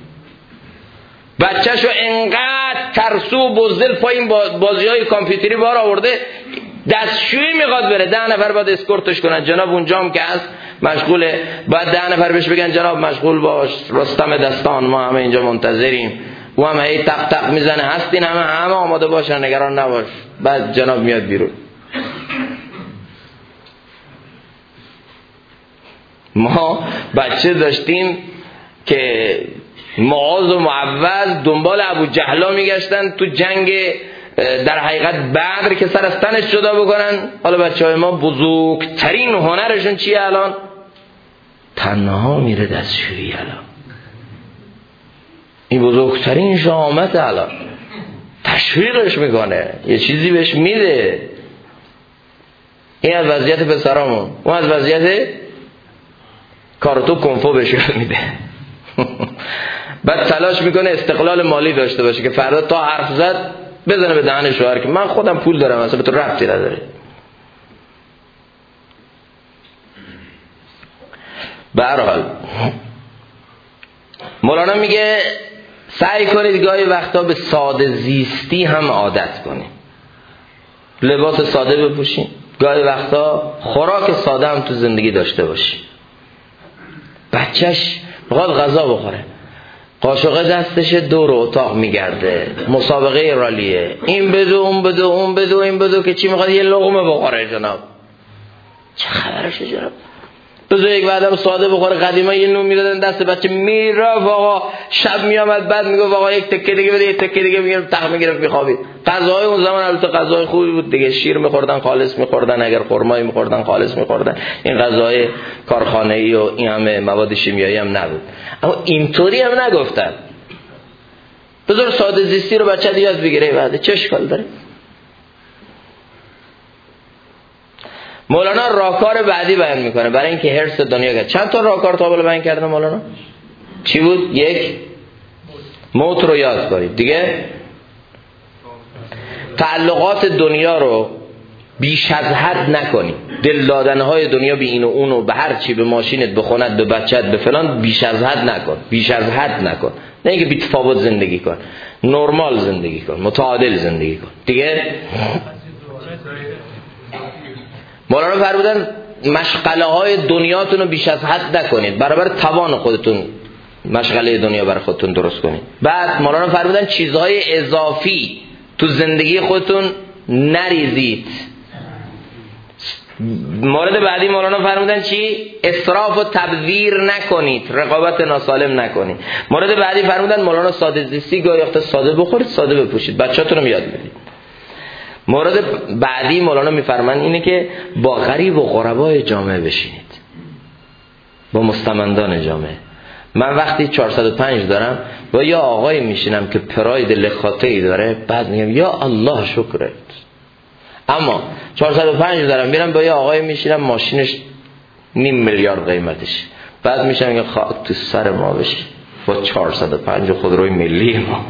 بچه‌شو انقدر ترسو و بزدل پایین بازی‌های کامپیوتری بار آورده، دستشویی میخواد بره، 10 نفر باید اسکورتش کنن، جناب اونجام که هست مشغوله، باید 10 نفر بهش بگن جناب مشغول باش، رستم دستان ما همه اینجا منتظریم. او هم هی تق تق میزنه، هستین همه آماده باشن، نگران نباش. بعد جناب میاد بیرون. ما بچه داشتیم که معاذ و معوذ دنبال ابو جهلا میگشتن تو جنگ در حقیقت بدر که سر از تنش جدا بکنن. حالا بچه‌های ما بزرگترین هنرشون چیه الان؟ تنها میره دستشویی. الان این بزرگترین شهامت، الان تشویقش میکنه، یه چیزی بهش میده. این از وضعیت پسرامون، اون از وضعیت کارتو کنفو بهش میده. بعد تلاش میکنه استقلال مالی داشته باشه که فردا تا حرف زد بزنه به دهن شوهر که من خودم پول دارم، اصلا به تو ربطی نداره. به هر حال مولانا میگه سعی کنید گاهی وقتا به ساده زیستی هم عادت کنید. لباس ساده بپوشید، گاهی وقتا خوراک ساده هم تو زندگی داشته باشید. بچهش میخواد غذا بخوره، قاشق دستش دور اتاق میگرده، مسابقه رالیه، این بدو اون بدو اون بدو این بدو که چی میخواد؟ یه لقمه بخوره. جناب چه خبرشه جناب؟ بذار یک بعدم ساده بخوره. قدیما یه نون میدادن دست بچه میره آقا، شب میامد بعد میگه آقا یک تکه دیگه بده، یک تکه دیگه میگیره تخت میگیره میخوابید. غذاهای اون زمان البته غذای خوبی بود دیگه، شیر میخوردن خالص میخوردن، اگر خرمایی میخوردن خالص میخوردن. این غذای کارخانه‌ای و این همه مواد شیمیایی هم نبود. اما اینطوری هم نگفتن. بذار ساده زیستی رو بچه یاد بگیره، بعد چه اشکال داره؟ مولانا راهکار بعدی بیان میکنه برای اینکه حرص دنیا کرد. چند تا راهکار تا بالا بیان کرده مولانا؟ چی بود؟ یک، موت رو یاد کنید. دیگه تعلقات دنیا رو بیش از حد نکنی. دل دادنهای دنیا به این و اون و به هر چی، به ماشینت، به خونت، به بچت، به فلان، بیش از حد نکن. بیش از حد نکن. نه اینکه بی تفاوت زندگی کن، نرمال زندگی کن، متعادل زندگی کن. دیگه مولانا فرمودن مشغله های دنیاتون رو بیش از حد نکنید، برابر توان خودتون مشغله دنیا برای خودتون درست کنید. بعد مولانا فرمودن چیزهای اضافی تو زندگی خودتون نریزید. مورد بعدی مولانا فرمودن چی؟ اسراف و تبذیر نکنید، رقابت ناسالم نکنید. مورد بعدی فرمودن مولانا ساده زیستی، گاهی وقتا ساده بخورید ساده بپوشید، بچه‌تون رو یاد بدید. مورد بعدی مولانا میفرمان اینه که با غریب و غربای جامعه بشینید، با مستمندان جامعه. من وقتی 405 دارم با یا آقای میشینم که پراید لخاته‌ای داره، بعد میگم یا الله شکرت. اما 405 دارم میرم با یا آقای میشینم ماشینش 500 میلیارد قیمتش، بعد میشم که خاک تو سر ما بشه با 405 خودروی ملی ما.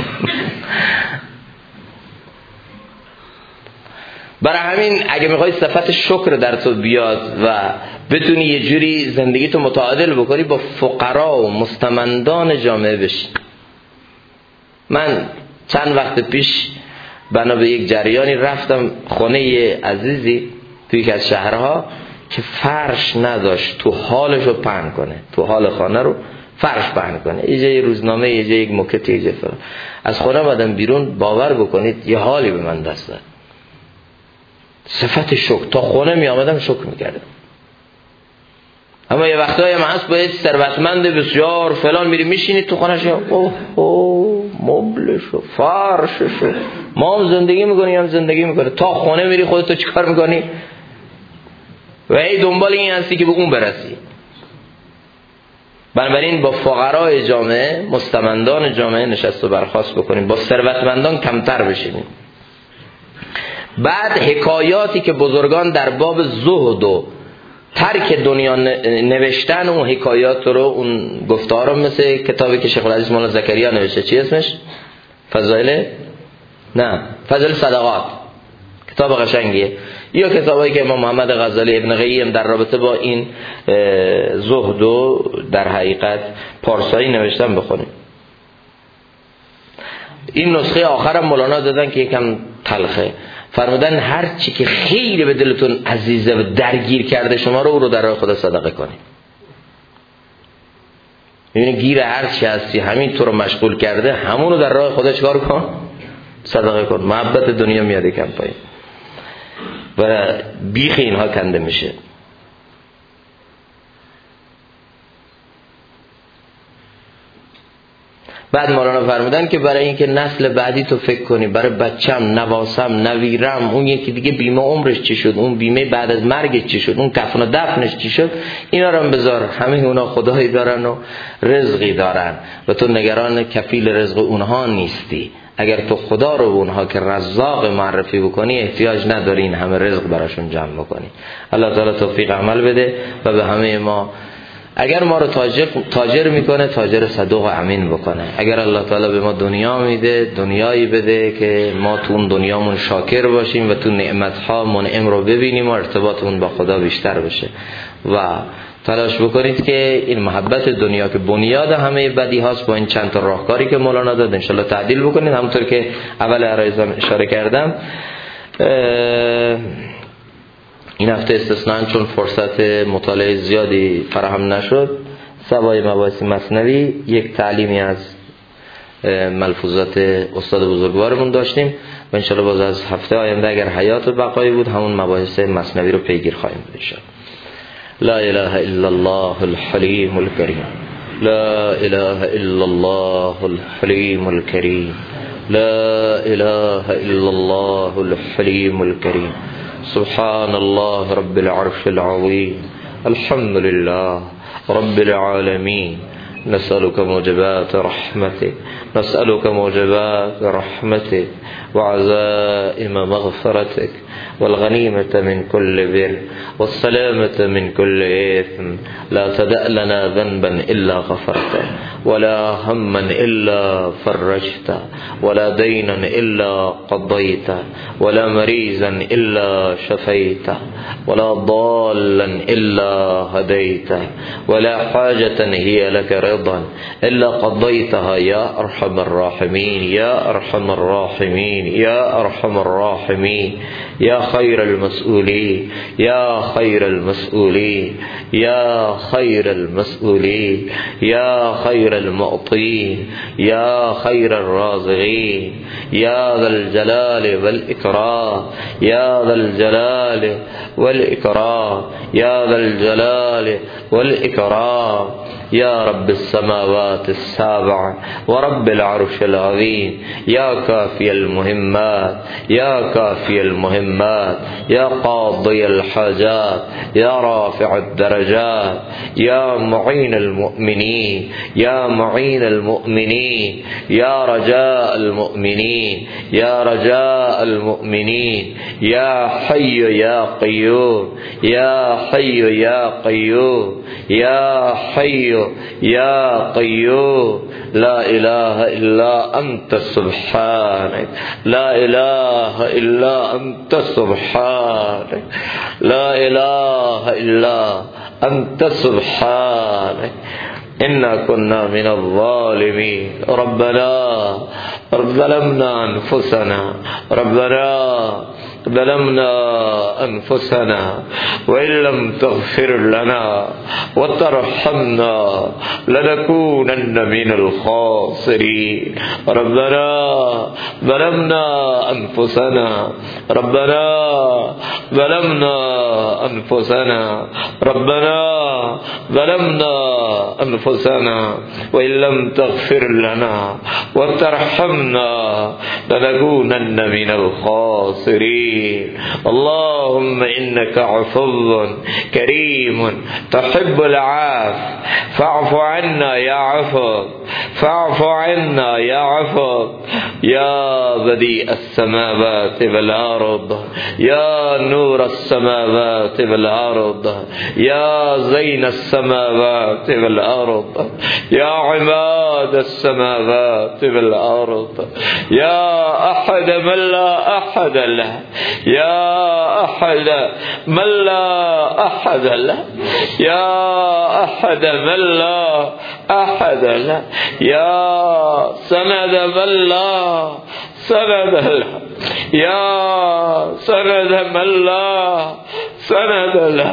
برای همین اگه میخوای صفت شکر در تو بیاد و بتونی یه جوری زندگی تو متعادل بکنی، با فقرا و مستمندان جامعه بشی. من چند وقت پیش بنا به یک جریانی رفتم خونه یه عزیزی توی یک از شهرها که فرش نداشت، تو حالش رو پهن کنه، تو حال خانه رو فرش پهن کنه، یه جای روزنامه، یه جای یک موکت، یه جای فرش. از خونه آمدم بیرون، باور بکنید یه حالی به من دست داد. صفت شکر، تا خونه می آمدم شکر میکردم. اما یه وقتایی هم هست باید ثروتمند بسیار فلان میری میشینید تو خونش، اوه مبلشو فرششو، ما هم زندگی میکنیم هم زندگی میکنه، تا خونه میری خودتو چیکار میکنی؟ و ای دنبال این هستی که به اون برسی. بنابراین با فقرای جامعه، مستمندان جامعه نشست و برخاست بکنیم، با ثروتمندان کمتر بشینیم. بعد حکایاتی که بزرگان در باب زهد و ترک دنیا نوشتن، اون حکایات رو، اون گفتار رو، مثل کتابی که شیخ العزیز مولانا زکریا نوشته، چی اسمش؟ فضائل صدقات، کتاب قشنگیه. یا کتابایی که امام محمد غزالی، ابن قیم در رابطه با این زهد و در حقیقت پارسایی نوشتن بخونیم. این نسخه آخرم مولانا دادن که یکم تلخه، فرمودن هر چی که خیلی به دلتون عزیزه و درگیر کرده شما رو، او رو در راه خدا صدقه کنید. یعنی گیر هر چی هستی همین تو رو مشغول کرده، همون رو در راه خدا چکار کن؟ صدقه کن. محبت دنیا میاد یکم پایین و بیخ اینها کنده میشه. بعد مولانا فرمودن که برای اینکه نسل بعدی تو فکر کنی، برای بچم، نواسم، نویرم، اون یکی دیگه بیمه عمرش چی شد، اون بیمه بعد از مرگش چی شد، اون کفن و دفنش چی شد، اینا رو هم بذار. همه اونا خدایی دارن و رزقی دارن و تو نگران کفیل رزق اونها نیستی. اگر تو خدا رو به اونها که رزاق معرفی بکنی، احتیاج نداری این همه رزق براشون جمع بکنی. الله تعالی توفیق عمل بده و به همه ما، اگر ما رو تاجر میکنه، تاجر صدوق و امین بکنه. اگر الله تعالی به ما دنیا میده، دنیایی بده که ما تو اون دنیامون شاکر باشیم و تو نعمتها منعم رو ببینیم و ارتباطمون با خدا بیشتر بشه. و تلاش بکنید که این محبت دنیا که بنیاد همه بدی هاست، با این چند تا راهکاری که مولانا داد انشالله تعدیل بکنید. همونطور که اول عرایزم اشاره کردم، این هفته استثناً چون فرصت مطالعه زیادی فراهم نشد، سوای مباحث مثنوی یک تعلیمی از ملفوظات استاد بزرگوارمون داشتیم و انشالله باز از هفته آینده اگر حیات و بقایی بود همون مباحث مثنوی رو پیگیر خواهیم بود انشالله. لا اله الا الله الحلیم الکریم، لا اله الا الله الحلیم الکریم، لا اله الا الله الحلیم الکریم. سبحان الله رب العرش العظيم، الحمد لله رب العالمين. نسألك موجبات رحمته، نسألك موجبات رحمتك وعزائم مغفرتك والغنيمة من كل بر والسلامة من كل إثم. لا تدع لنا ذنبا إلا غفرته، ولا هما إلا فرجته، ولا دينا إلا قضيته، ولا مريضا إلا شفيته، ولا ضالا إلا هديته، ولا حاجة هي لك رضا فريضة إلا قضيتها يا أرحم الراحمين يا أرحم الراحمين يا أرحم الراحمين يا خير المسؤولين يا خير المسؤولين يا خير المسؤولين يا خير المعطين يا خير الرازقين يا ذا الجلال والإكرام يا ذا الجلال والإكرام يا ذا الجلال والإكرام يا رب السماوات السابع ورب العرش العظيم يا كافي المهمات يا كافي المهمات يا قاضي الحاجات يا رافع الدرجات يا معين المؤمنين يا معين المؤمنين يا رجاء المؤمنين يا رجاء المؤمنين يا حي يا قيوم يا حي يا قيوم يا حي يا قيوم لا إله إلا أنت سبحانك لا إله إلا أنت سبحانك لا إله إلا أنت سبحانك إنا كنا من الظالمين ربنا ظلمنا أنفسنا ربنا ظلمنا أنفسنا وإن لم تغفر لنا وترحمنا لنكونن من الخاسرين ربنا ظلمنا أنفسنا ربنا ظلمنا أنفسنا ربنا ظلمنا أنفسنا وإن لم تغفر لنا وترحمنا لنكونن من الخاسرين اللهم إنك عفو كريم تحب العفو فاعف عنا يا عفو فاعف عنا يا عفو يا بديع السماوات والأرض يا نور السماوات والأرض يا زين السماوات والأرض يا عماد السماوات والأرض يا أحد من لا أحد له يا أحد من لا أحد له يا أحد من لا أحد له يا سند من لا سند له يا سند من لا سند له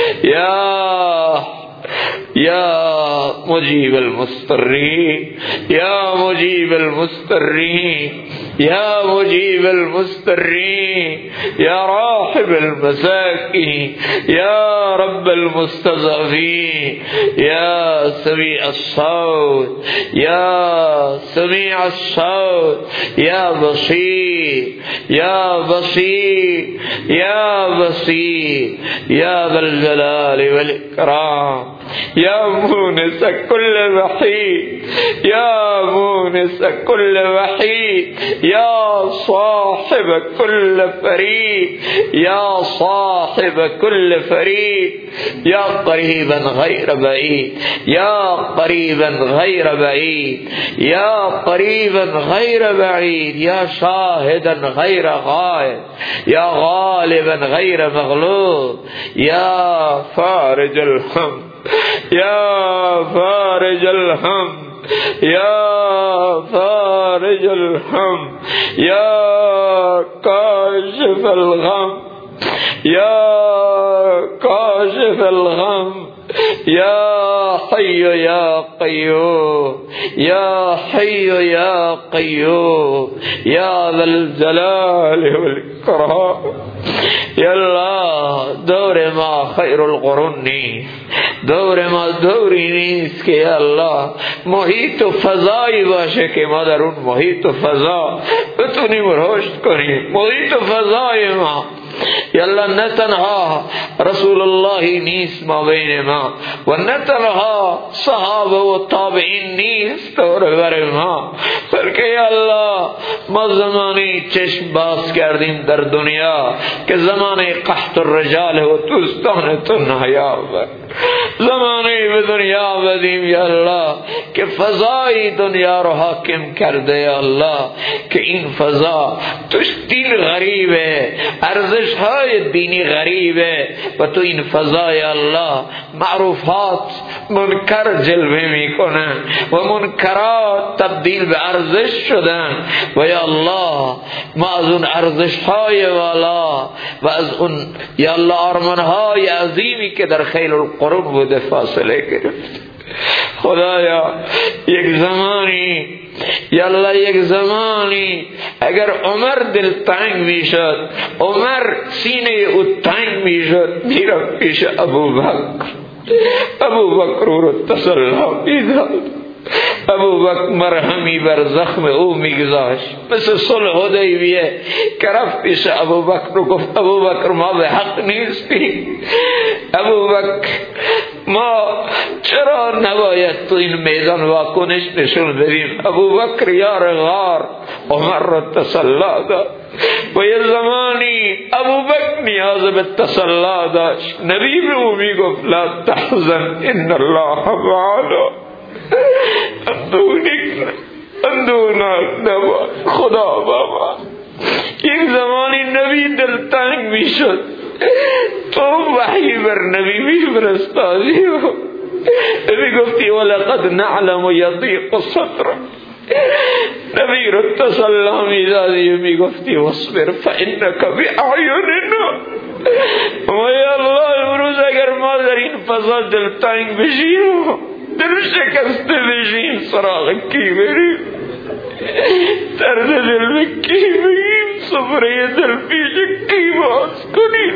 يا مجيب المضطرين يا مجيب المضطرين يا مجيب المضطرين يا راحم المساكين يا رب المستضعفين يا سميع الصوت يا سميع الصوت يا بصير يا بصير يا بصير يا ذا الجلال والإكرام يا مونس كل وحيد يا مونس كل وحيد يا صاحب كل فريد يا صاحب كل فريد يا قريبا غير بعيد يا قريبا غير بعيد يا قريبا غير بعيد يا شاهدا غير غائب يا غالبا غير مغلوب يا فارج الهم يا فارج الهم يا فارج الهم يا كاشف الغم يا كاشف الغم يا حي يا قيوم يا حي يا قيوم يا ذا الجلال والإكرام يا الله دور ما خير القرون دور ما دوری نیست که یا الله محیط و فضایی باشه که ما در اون محیط و فضا بتونیم رشد کنیم. محیط و فضای ما یا الله نه تنها رسول الله نیست ما بین ما و نه تنها صحابه و تابعین نیست دور بر ما، بلکه یا الله ما زمانی چشم باز کردیم در دنیا که زمانه قحط الرجال و دوستان تنهایا بود. زمانی به دنیا آمدیم یا الله که فضای دنیا رو حاکم کرده یا الله که این فضا توش دین غریبه، ارزش های فضای دینی غریبه و تو این فضای الله معروفات منکر جلوه میکنن و منکرات تبدیل به ارزش شدن و یا الله ما از اون ارزش های والا و از اون یا الله آرمان های عظیمی که در خیل القرون بوده فاصله گرفت. خدایا یک زمانی یا الله یک زمانی اگر عمر دلتنگ میشد، عمر سینه او تنگ میشد، میرفت پیش ابوبکر رو تسلی میداد، ابوبکر مرهمی بر زخم او میگذاشت، مثل صلح حدیبیه که رفت پیش ابوبکر و گفت ابوبکر ما به حق نیستیم، ابوبکر ما چرا نباید تو این میدان واکنش نشون بدیم؟ ابوبکر یار غار عمر را تسلی داد و یه زمانی ابوبکر نیاز به تسلی داشت، نبی به او میگفت لا تحزن ان الله معنا، اندونا نبا خدا بابا. یک زمانی نبی دلتنگ میشد، تو وحی بر نبی میفرستادی، نبی گفتی ولقد نعلم یضیق صدر، نبی رو تسلی میدادی و میگفتی واصبر فانک باعیننا. و یا الله امروز اگر ما در این فضا دلتنگ بشیم، دل شکسته بشیم، سراغ کی بریم؟ درد دل به کی بگیم؟ صبره دل پیش کی باز کنیم؟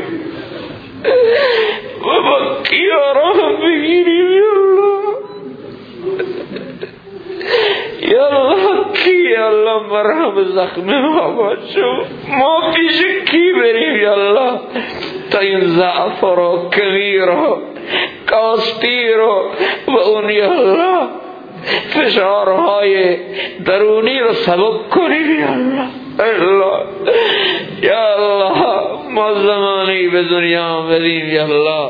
و با کی آرام بگیریم؟ یا الله کی یا الله مرهم زخم ما باشو، ما پیش کی بریم یا الله تا این ضعف رو کمی رو کاستی رو و اون یا الله فشارهای درونی رو سبب کنیم یا الله. یا الله ما زمانی به دنیا آمدیم یا الله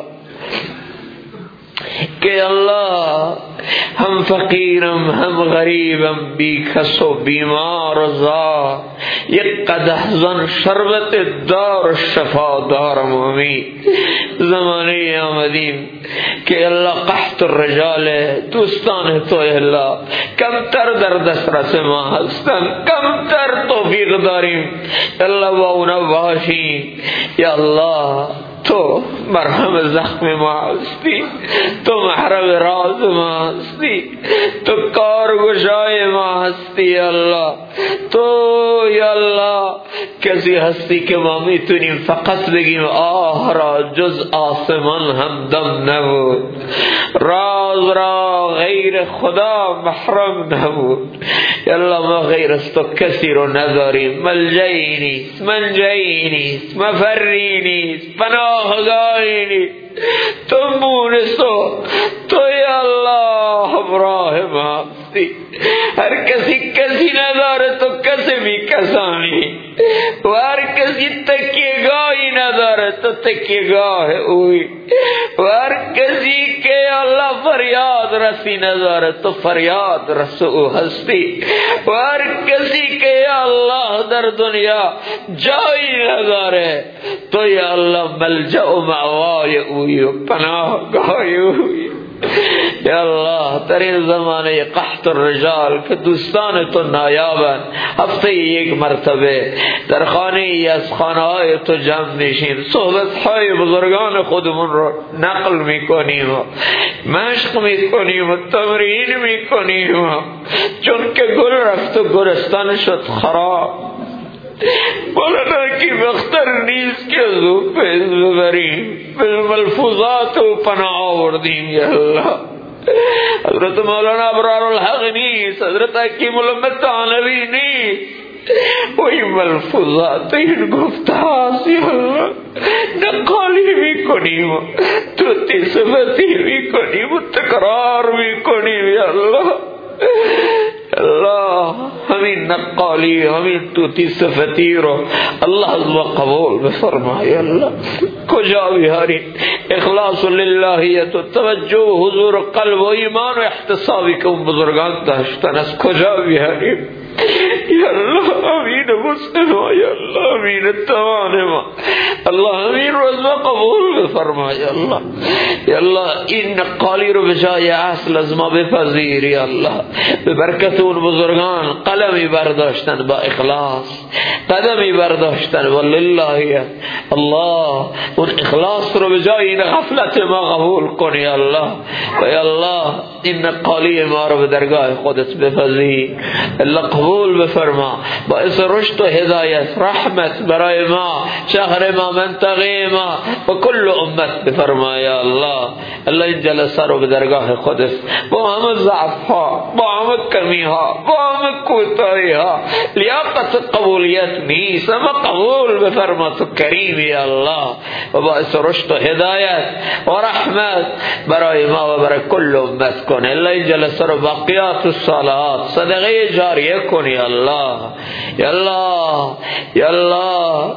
که الله هم فقیرم هم غریبم، بی کس و بیمار زار، یک قدح زن شربت دار شفا دارم امید. زمانه آمدیم که الله قحط الرجال، دوستان تو الله کمتر در دسترس ما هستن، کمتر توفیق داریم الله با اونا باشیم. یا الله تو مرهم زخم ما هستی، تو محرم راز ما هستی، تو کارگشای ما هستی یا الله. تو یا الله کسی هستی که ما میتونیم فقط بگیم آه را جز آسمان هم دم نبود، راز را غیر خدا محرم نبود. یا الله ما غیر از تو کسی رو نداریم، ملجئی نیست، منجئی نیست، مفری نیست، پناهگاهی نیست، تو مونس تو یا الله همراه ما هستی. هر کسی نداره تو کسی بی کسانی و هر کسی تکیهگاهی نداره تو تکیهگاه اوی و هر کسی که الله فریاد رسی نداره تو فریاد رس او هستی و هر کسی که الله در دنیا جایی نداره تو یا الله ملجأ و مأوای اوی و پناهگاه اوی. یا الله در این زمانه قحط الرجال که دوستان تو نایابن، هفته یک مرتبه در خانه ای از خانه های تو جمع میشیم، صحبت های بزرگان خودمون رو نقل میکنیم و مشق میکنیم و تمرین میکنیم، چون که گل رفت و گلستان شد خراب. مولانا کی بختر نیست که از او فیض ببریم، بالملفوظات و پناه آوردیم یا الله. حضرت مولانا ابرار الحق نیست، حضرت حکیم الامت ثانوی نیست، وہی ملفوظات این گفته هست یا الله. نقالی میکنیم، توتی صفتی میکنیم و تکرار میکنیم یا الله. الله همین نقالی همین توتی صفتی رو الله از ما قبول بفرمای. الله کجا بیاریم اخلاص للهیت و توجه و حضور قلب و ایمان و احتسابی که اون بزرگان داشتن، از کجا بیاریم؟ یا الله امین مسلم یا الله امین توان ما الله امین رو از ما قبول بفرما یا الله یا الله این نقالی رو بجای اصل از ما بپذیر یا الله به برکت اون بزرگان قلمی برداشتن با اخلاص قدمی برداشتن والله الله اون اخلاص رو بجای این غفلت ما قبول کن یا الله و یا الله این نقالی ما رو به درگاه خودت بپذیر الله قبول بفرما باعث رشد و هدایت رحمت برای ما شهر ما منطقه ما و کل امت بفرما یا الله الله این جلسه رو به درگاه خودت با همه ضعف ها با همه کمی ها با همه کوتاهی ها لیاقت قبولیت نیست اما قبول بفرما تو کریم یا الله و باعث رشد و هدایت و رحمت برای ما و برای کل امت کن الله این جلسه رو باقیات الصالحات صدقه جاریه کن یا الله یا الله یا الله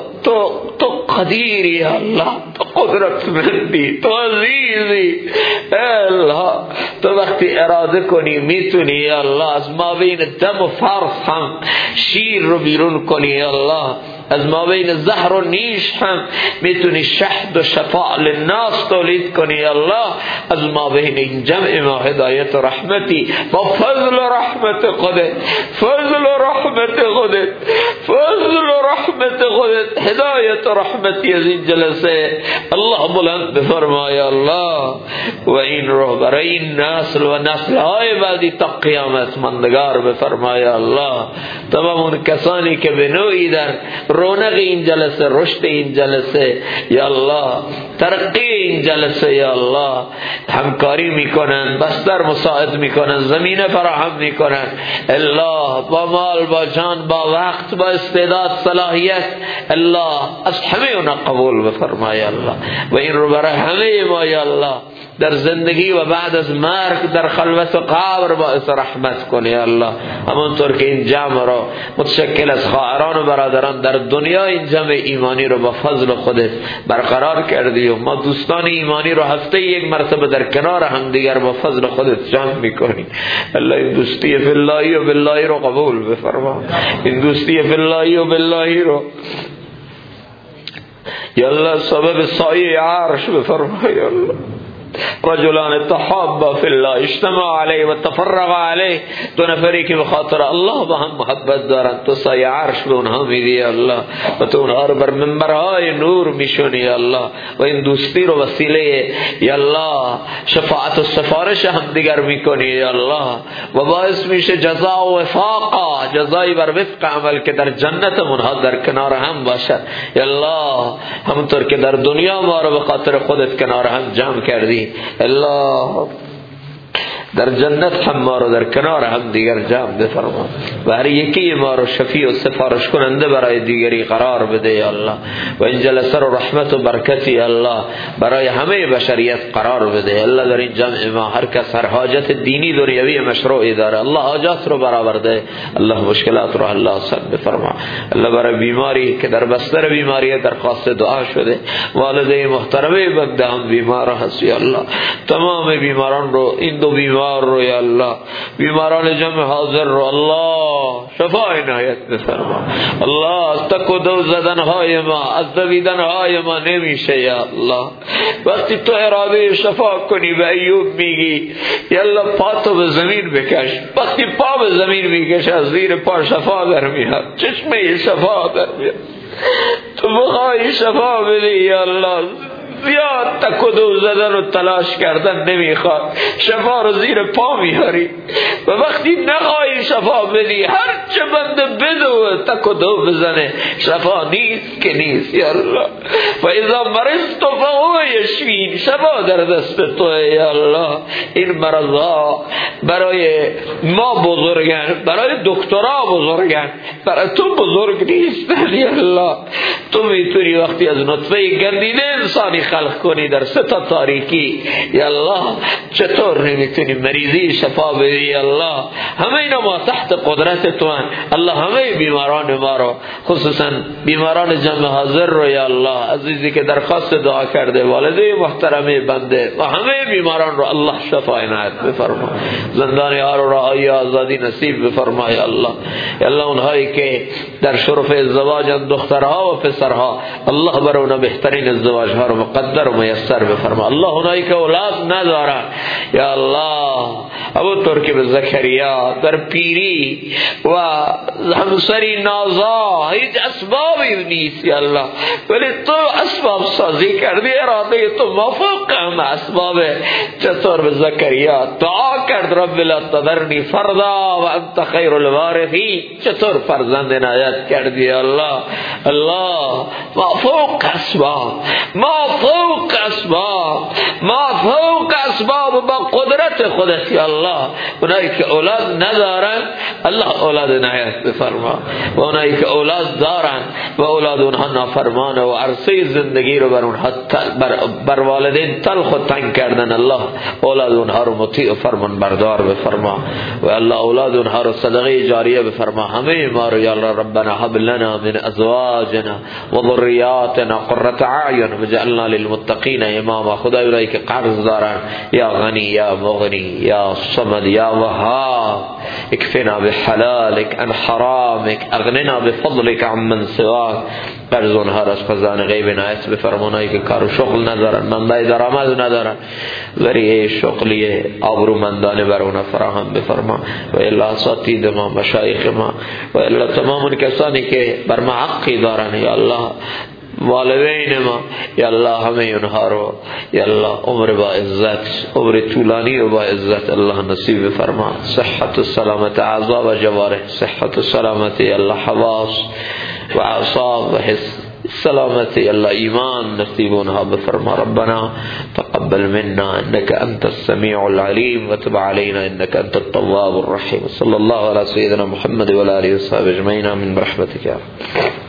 تو قدیری یا الله تو قدرتمندی تو عزیزی الله تو وقتی اراده کنی میتونی یا الله از ما بین دم و فرث هم شیر رو بیرون کنی یا الله از ما بین زهر و نیش هم میتونی شهد و شفاء للناس تولید کنی الله از ما بین این جمع ما هدایت و رحمتی با فضل و رحمت خودت فضل و رحمت خودت فضل و رحمت خودت هدایت و رحمتی از این جلسه الله بلند بفرما یا الله و این رو برای این نسل و نسل های بعدی تا قیامت ماندگار بفرما یا الله تمام اون کسانی که به نوعی در رونق این جلسه رشد این جلسه یا الله ترقی این جلسه یا الله همکاری میکنن بستر مساعد میکنن زمینه فراهم میکنن الله با مال با جان با وقت با استعداد صلاحیت الله از همه اونا قبول بفرما یا الله و این رو برای همه ما یا الله در زندگی و بعد از مرگ در خلوت و قبر باعث رحمت کنی یا الله همونطور که این جمع را متشکل از خواهران و برادران در دنیا این جمع ایمانی رو با فضل خودت برقرار کردی و ما دوستان ایمانی رو هفته یک مرتبه در کنار هم دیگر با فضل خودت جمع میکنی الله این دوستی فی الله و بالله رو قبول بفرما این دوستی فی الله و بالله رو یا الله سبب سایه عرش بفرما یا الله رجلان تحابا فی الله اجتماع علیه و تفرق علیه دو نفری که بخاطر الله با هم محبت دارن تو سایه عرش به اونها میدی الله و تو اونها رو بر منبرهای نور میشونی الله و این دوستی رو وسیله یا الله شفاعت و سفارش هم دیگر میکنی یا الله و باعث میشه جزا و وفاقا جزایی بر وفق عمل که در جنت اونها در کنار هم باشد یا الله همونطور که در دنیا ما رو به خاطر خودت کنار هم جمع کردی الله در جنت هم ما رو در کنار هم دیگر جمع بفرما و هر یکی ما رو شفیع و سفارش کننده برای دیگری قرار بده یا الله و این جلسه رو رحمت و برکتی الله برای همه بشریت قرار بده الله در این جمع ما هر کس هر حاجت دینی دنیوی مشروعی داره الله حاجات رو برآورده الله مشکلات رو الله آسان بفرما الله برای بیماری که در بستر بیماری درخواست دعا شده والده محترمه بنده هم بیمار هست یا الله تمام بیماران رو این دو بیمار رو یا الله بیماران جمع حاضر رو الله شفای عنایت بفرما الله از تک و دو زدن های ما از دویدن های ما نمیشه یا الله وقتی تو اراده شفا کنی به ایوب میگی یا الله پا تو به زمین بکش وقتی پا به زمین میکش از زیر پا شفا در میاد چشمه شفا در میاد تو بخوای شفا بدی یا الله زیاد تک و دو زدن و تلاش کردن نمیخواد شفا رو زیر پا میاری و وقتی نخواهی شفا بدی هر چه بنده بدو تک و دو بزنه شفا نیست که نیست یا الله و اذا مرضت فهو یشفین شفا در دست تو یا الله این مرضا برای ما بزرگن برای دکترها بزرگن برای تو بزرگ نیستن یا الله تو میتونی وقتی از نطفه گندیده انسانی خلق کنی در 3 تاریکی، یا الله چطور نمیتونی مریضی شفا بدی؟ یا الله همه اینا ما تحت قدرت تو هن. الله همه بیماران ما رو، خصوصا بیماران جمع حاضر رو یا الله عزیزی که درخواست دعا کرده، والده محترمه بنده و همه بیماران رو الله شفا عنایت بفرما، زندانی ها رو رهایی آزادی نصیب بفرما یا الله. یا الله اونهایی که در شرف ازدواجن، دخترها و پسرها، الله بر اونا بهترین ازدواج ها رو مقدر و میسر بفرما. الله اونهایی که اولاد ندارن یا الله همونطور که به زکریا در پیری و همسری نازا هیچ اسبابی نیست یا الله، ولی تو اسباب سازی کردی، اراده تو مافوق هم اسباب. چطور به زکریا دعا کرد رب لا تذرنی فردا و انت خیر الوارثین، چطور فرزند عنایت کردی یا الله. الله مافوق اسباب، مافوق اسباب، مافوق اسباب با قدرت خودت یا الله. اونایی که اولاد ندارن الله اولاد عنایت بفرما، و اونایی که اولاد دارن و اولاد اونها نافرمان و عرصه زندگی رو بر اونها بر والدین تلخ و تنگ کردن، الله اولاد اونها رو مطیع و فرمان بردار بفرما، و الله اولاد اونها رو صدقه جاریه بفرما. همه ما رو یا الله ربنا هب لنا من ازواجنا و ذریاتنا قرة اعین واجعلنا للمتقین اماما. خدای اونایی که قرض دارن یا غنی یا مغنی یا صمد یا وهاب، اکفنا بحلالک عن حرامک، اغننا بفضلک عمن سواک. قرض اونها را از خزانه غیب عنایت بفرمونایی که کار و شغل ندارن، منبع درآمد ندارن، ذریعه شغلی آبرومندانه بر اونها فراهم بفرما. و الا اساتید ما، مشایخ ما، و الا تمام اون کسانی که بر ما حقی دارن یا الله، والدین ما یا الله همه اونها رو یا الله عمر با عزت، عمر طولانی و با عزت الله نصیب فرما. صحت و سلامت اعضا و جوارح، صحت و سلامت یا الله حواس و اعصاب و حس، سلامت یا الله ایمان نصیب اونها بفرما. ربنا تقبل منا انك انت السميع العليم وتب علينا انك انت التواب الرحيم. صلى الله على سيدنا محمد وعلى اله وصحبه اجمعين من برحمتك يا رب.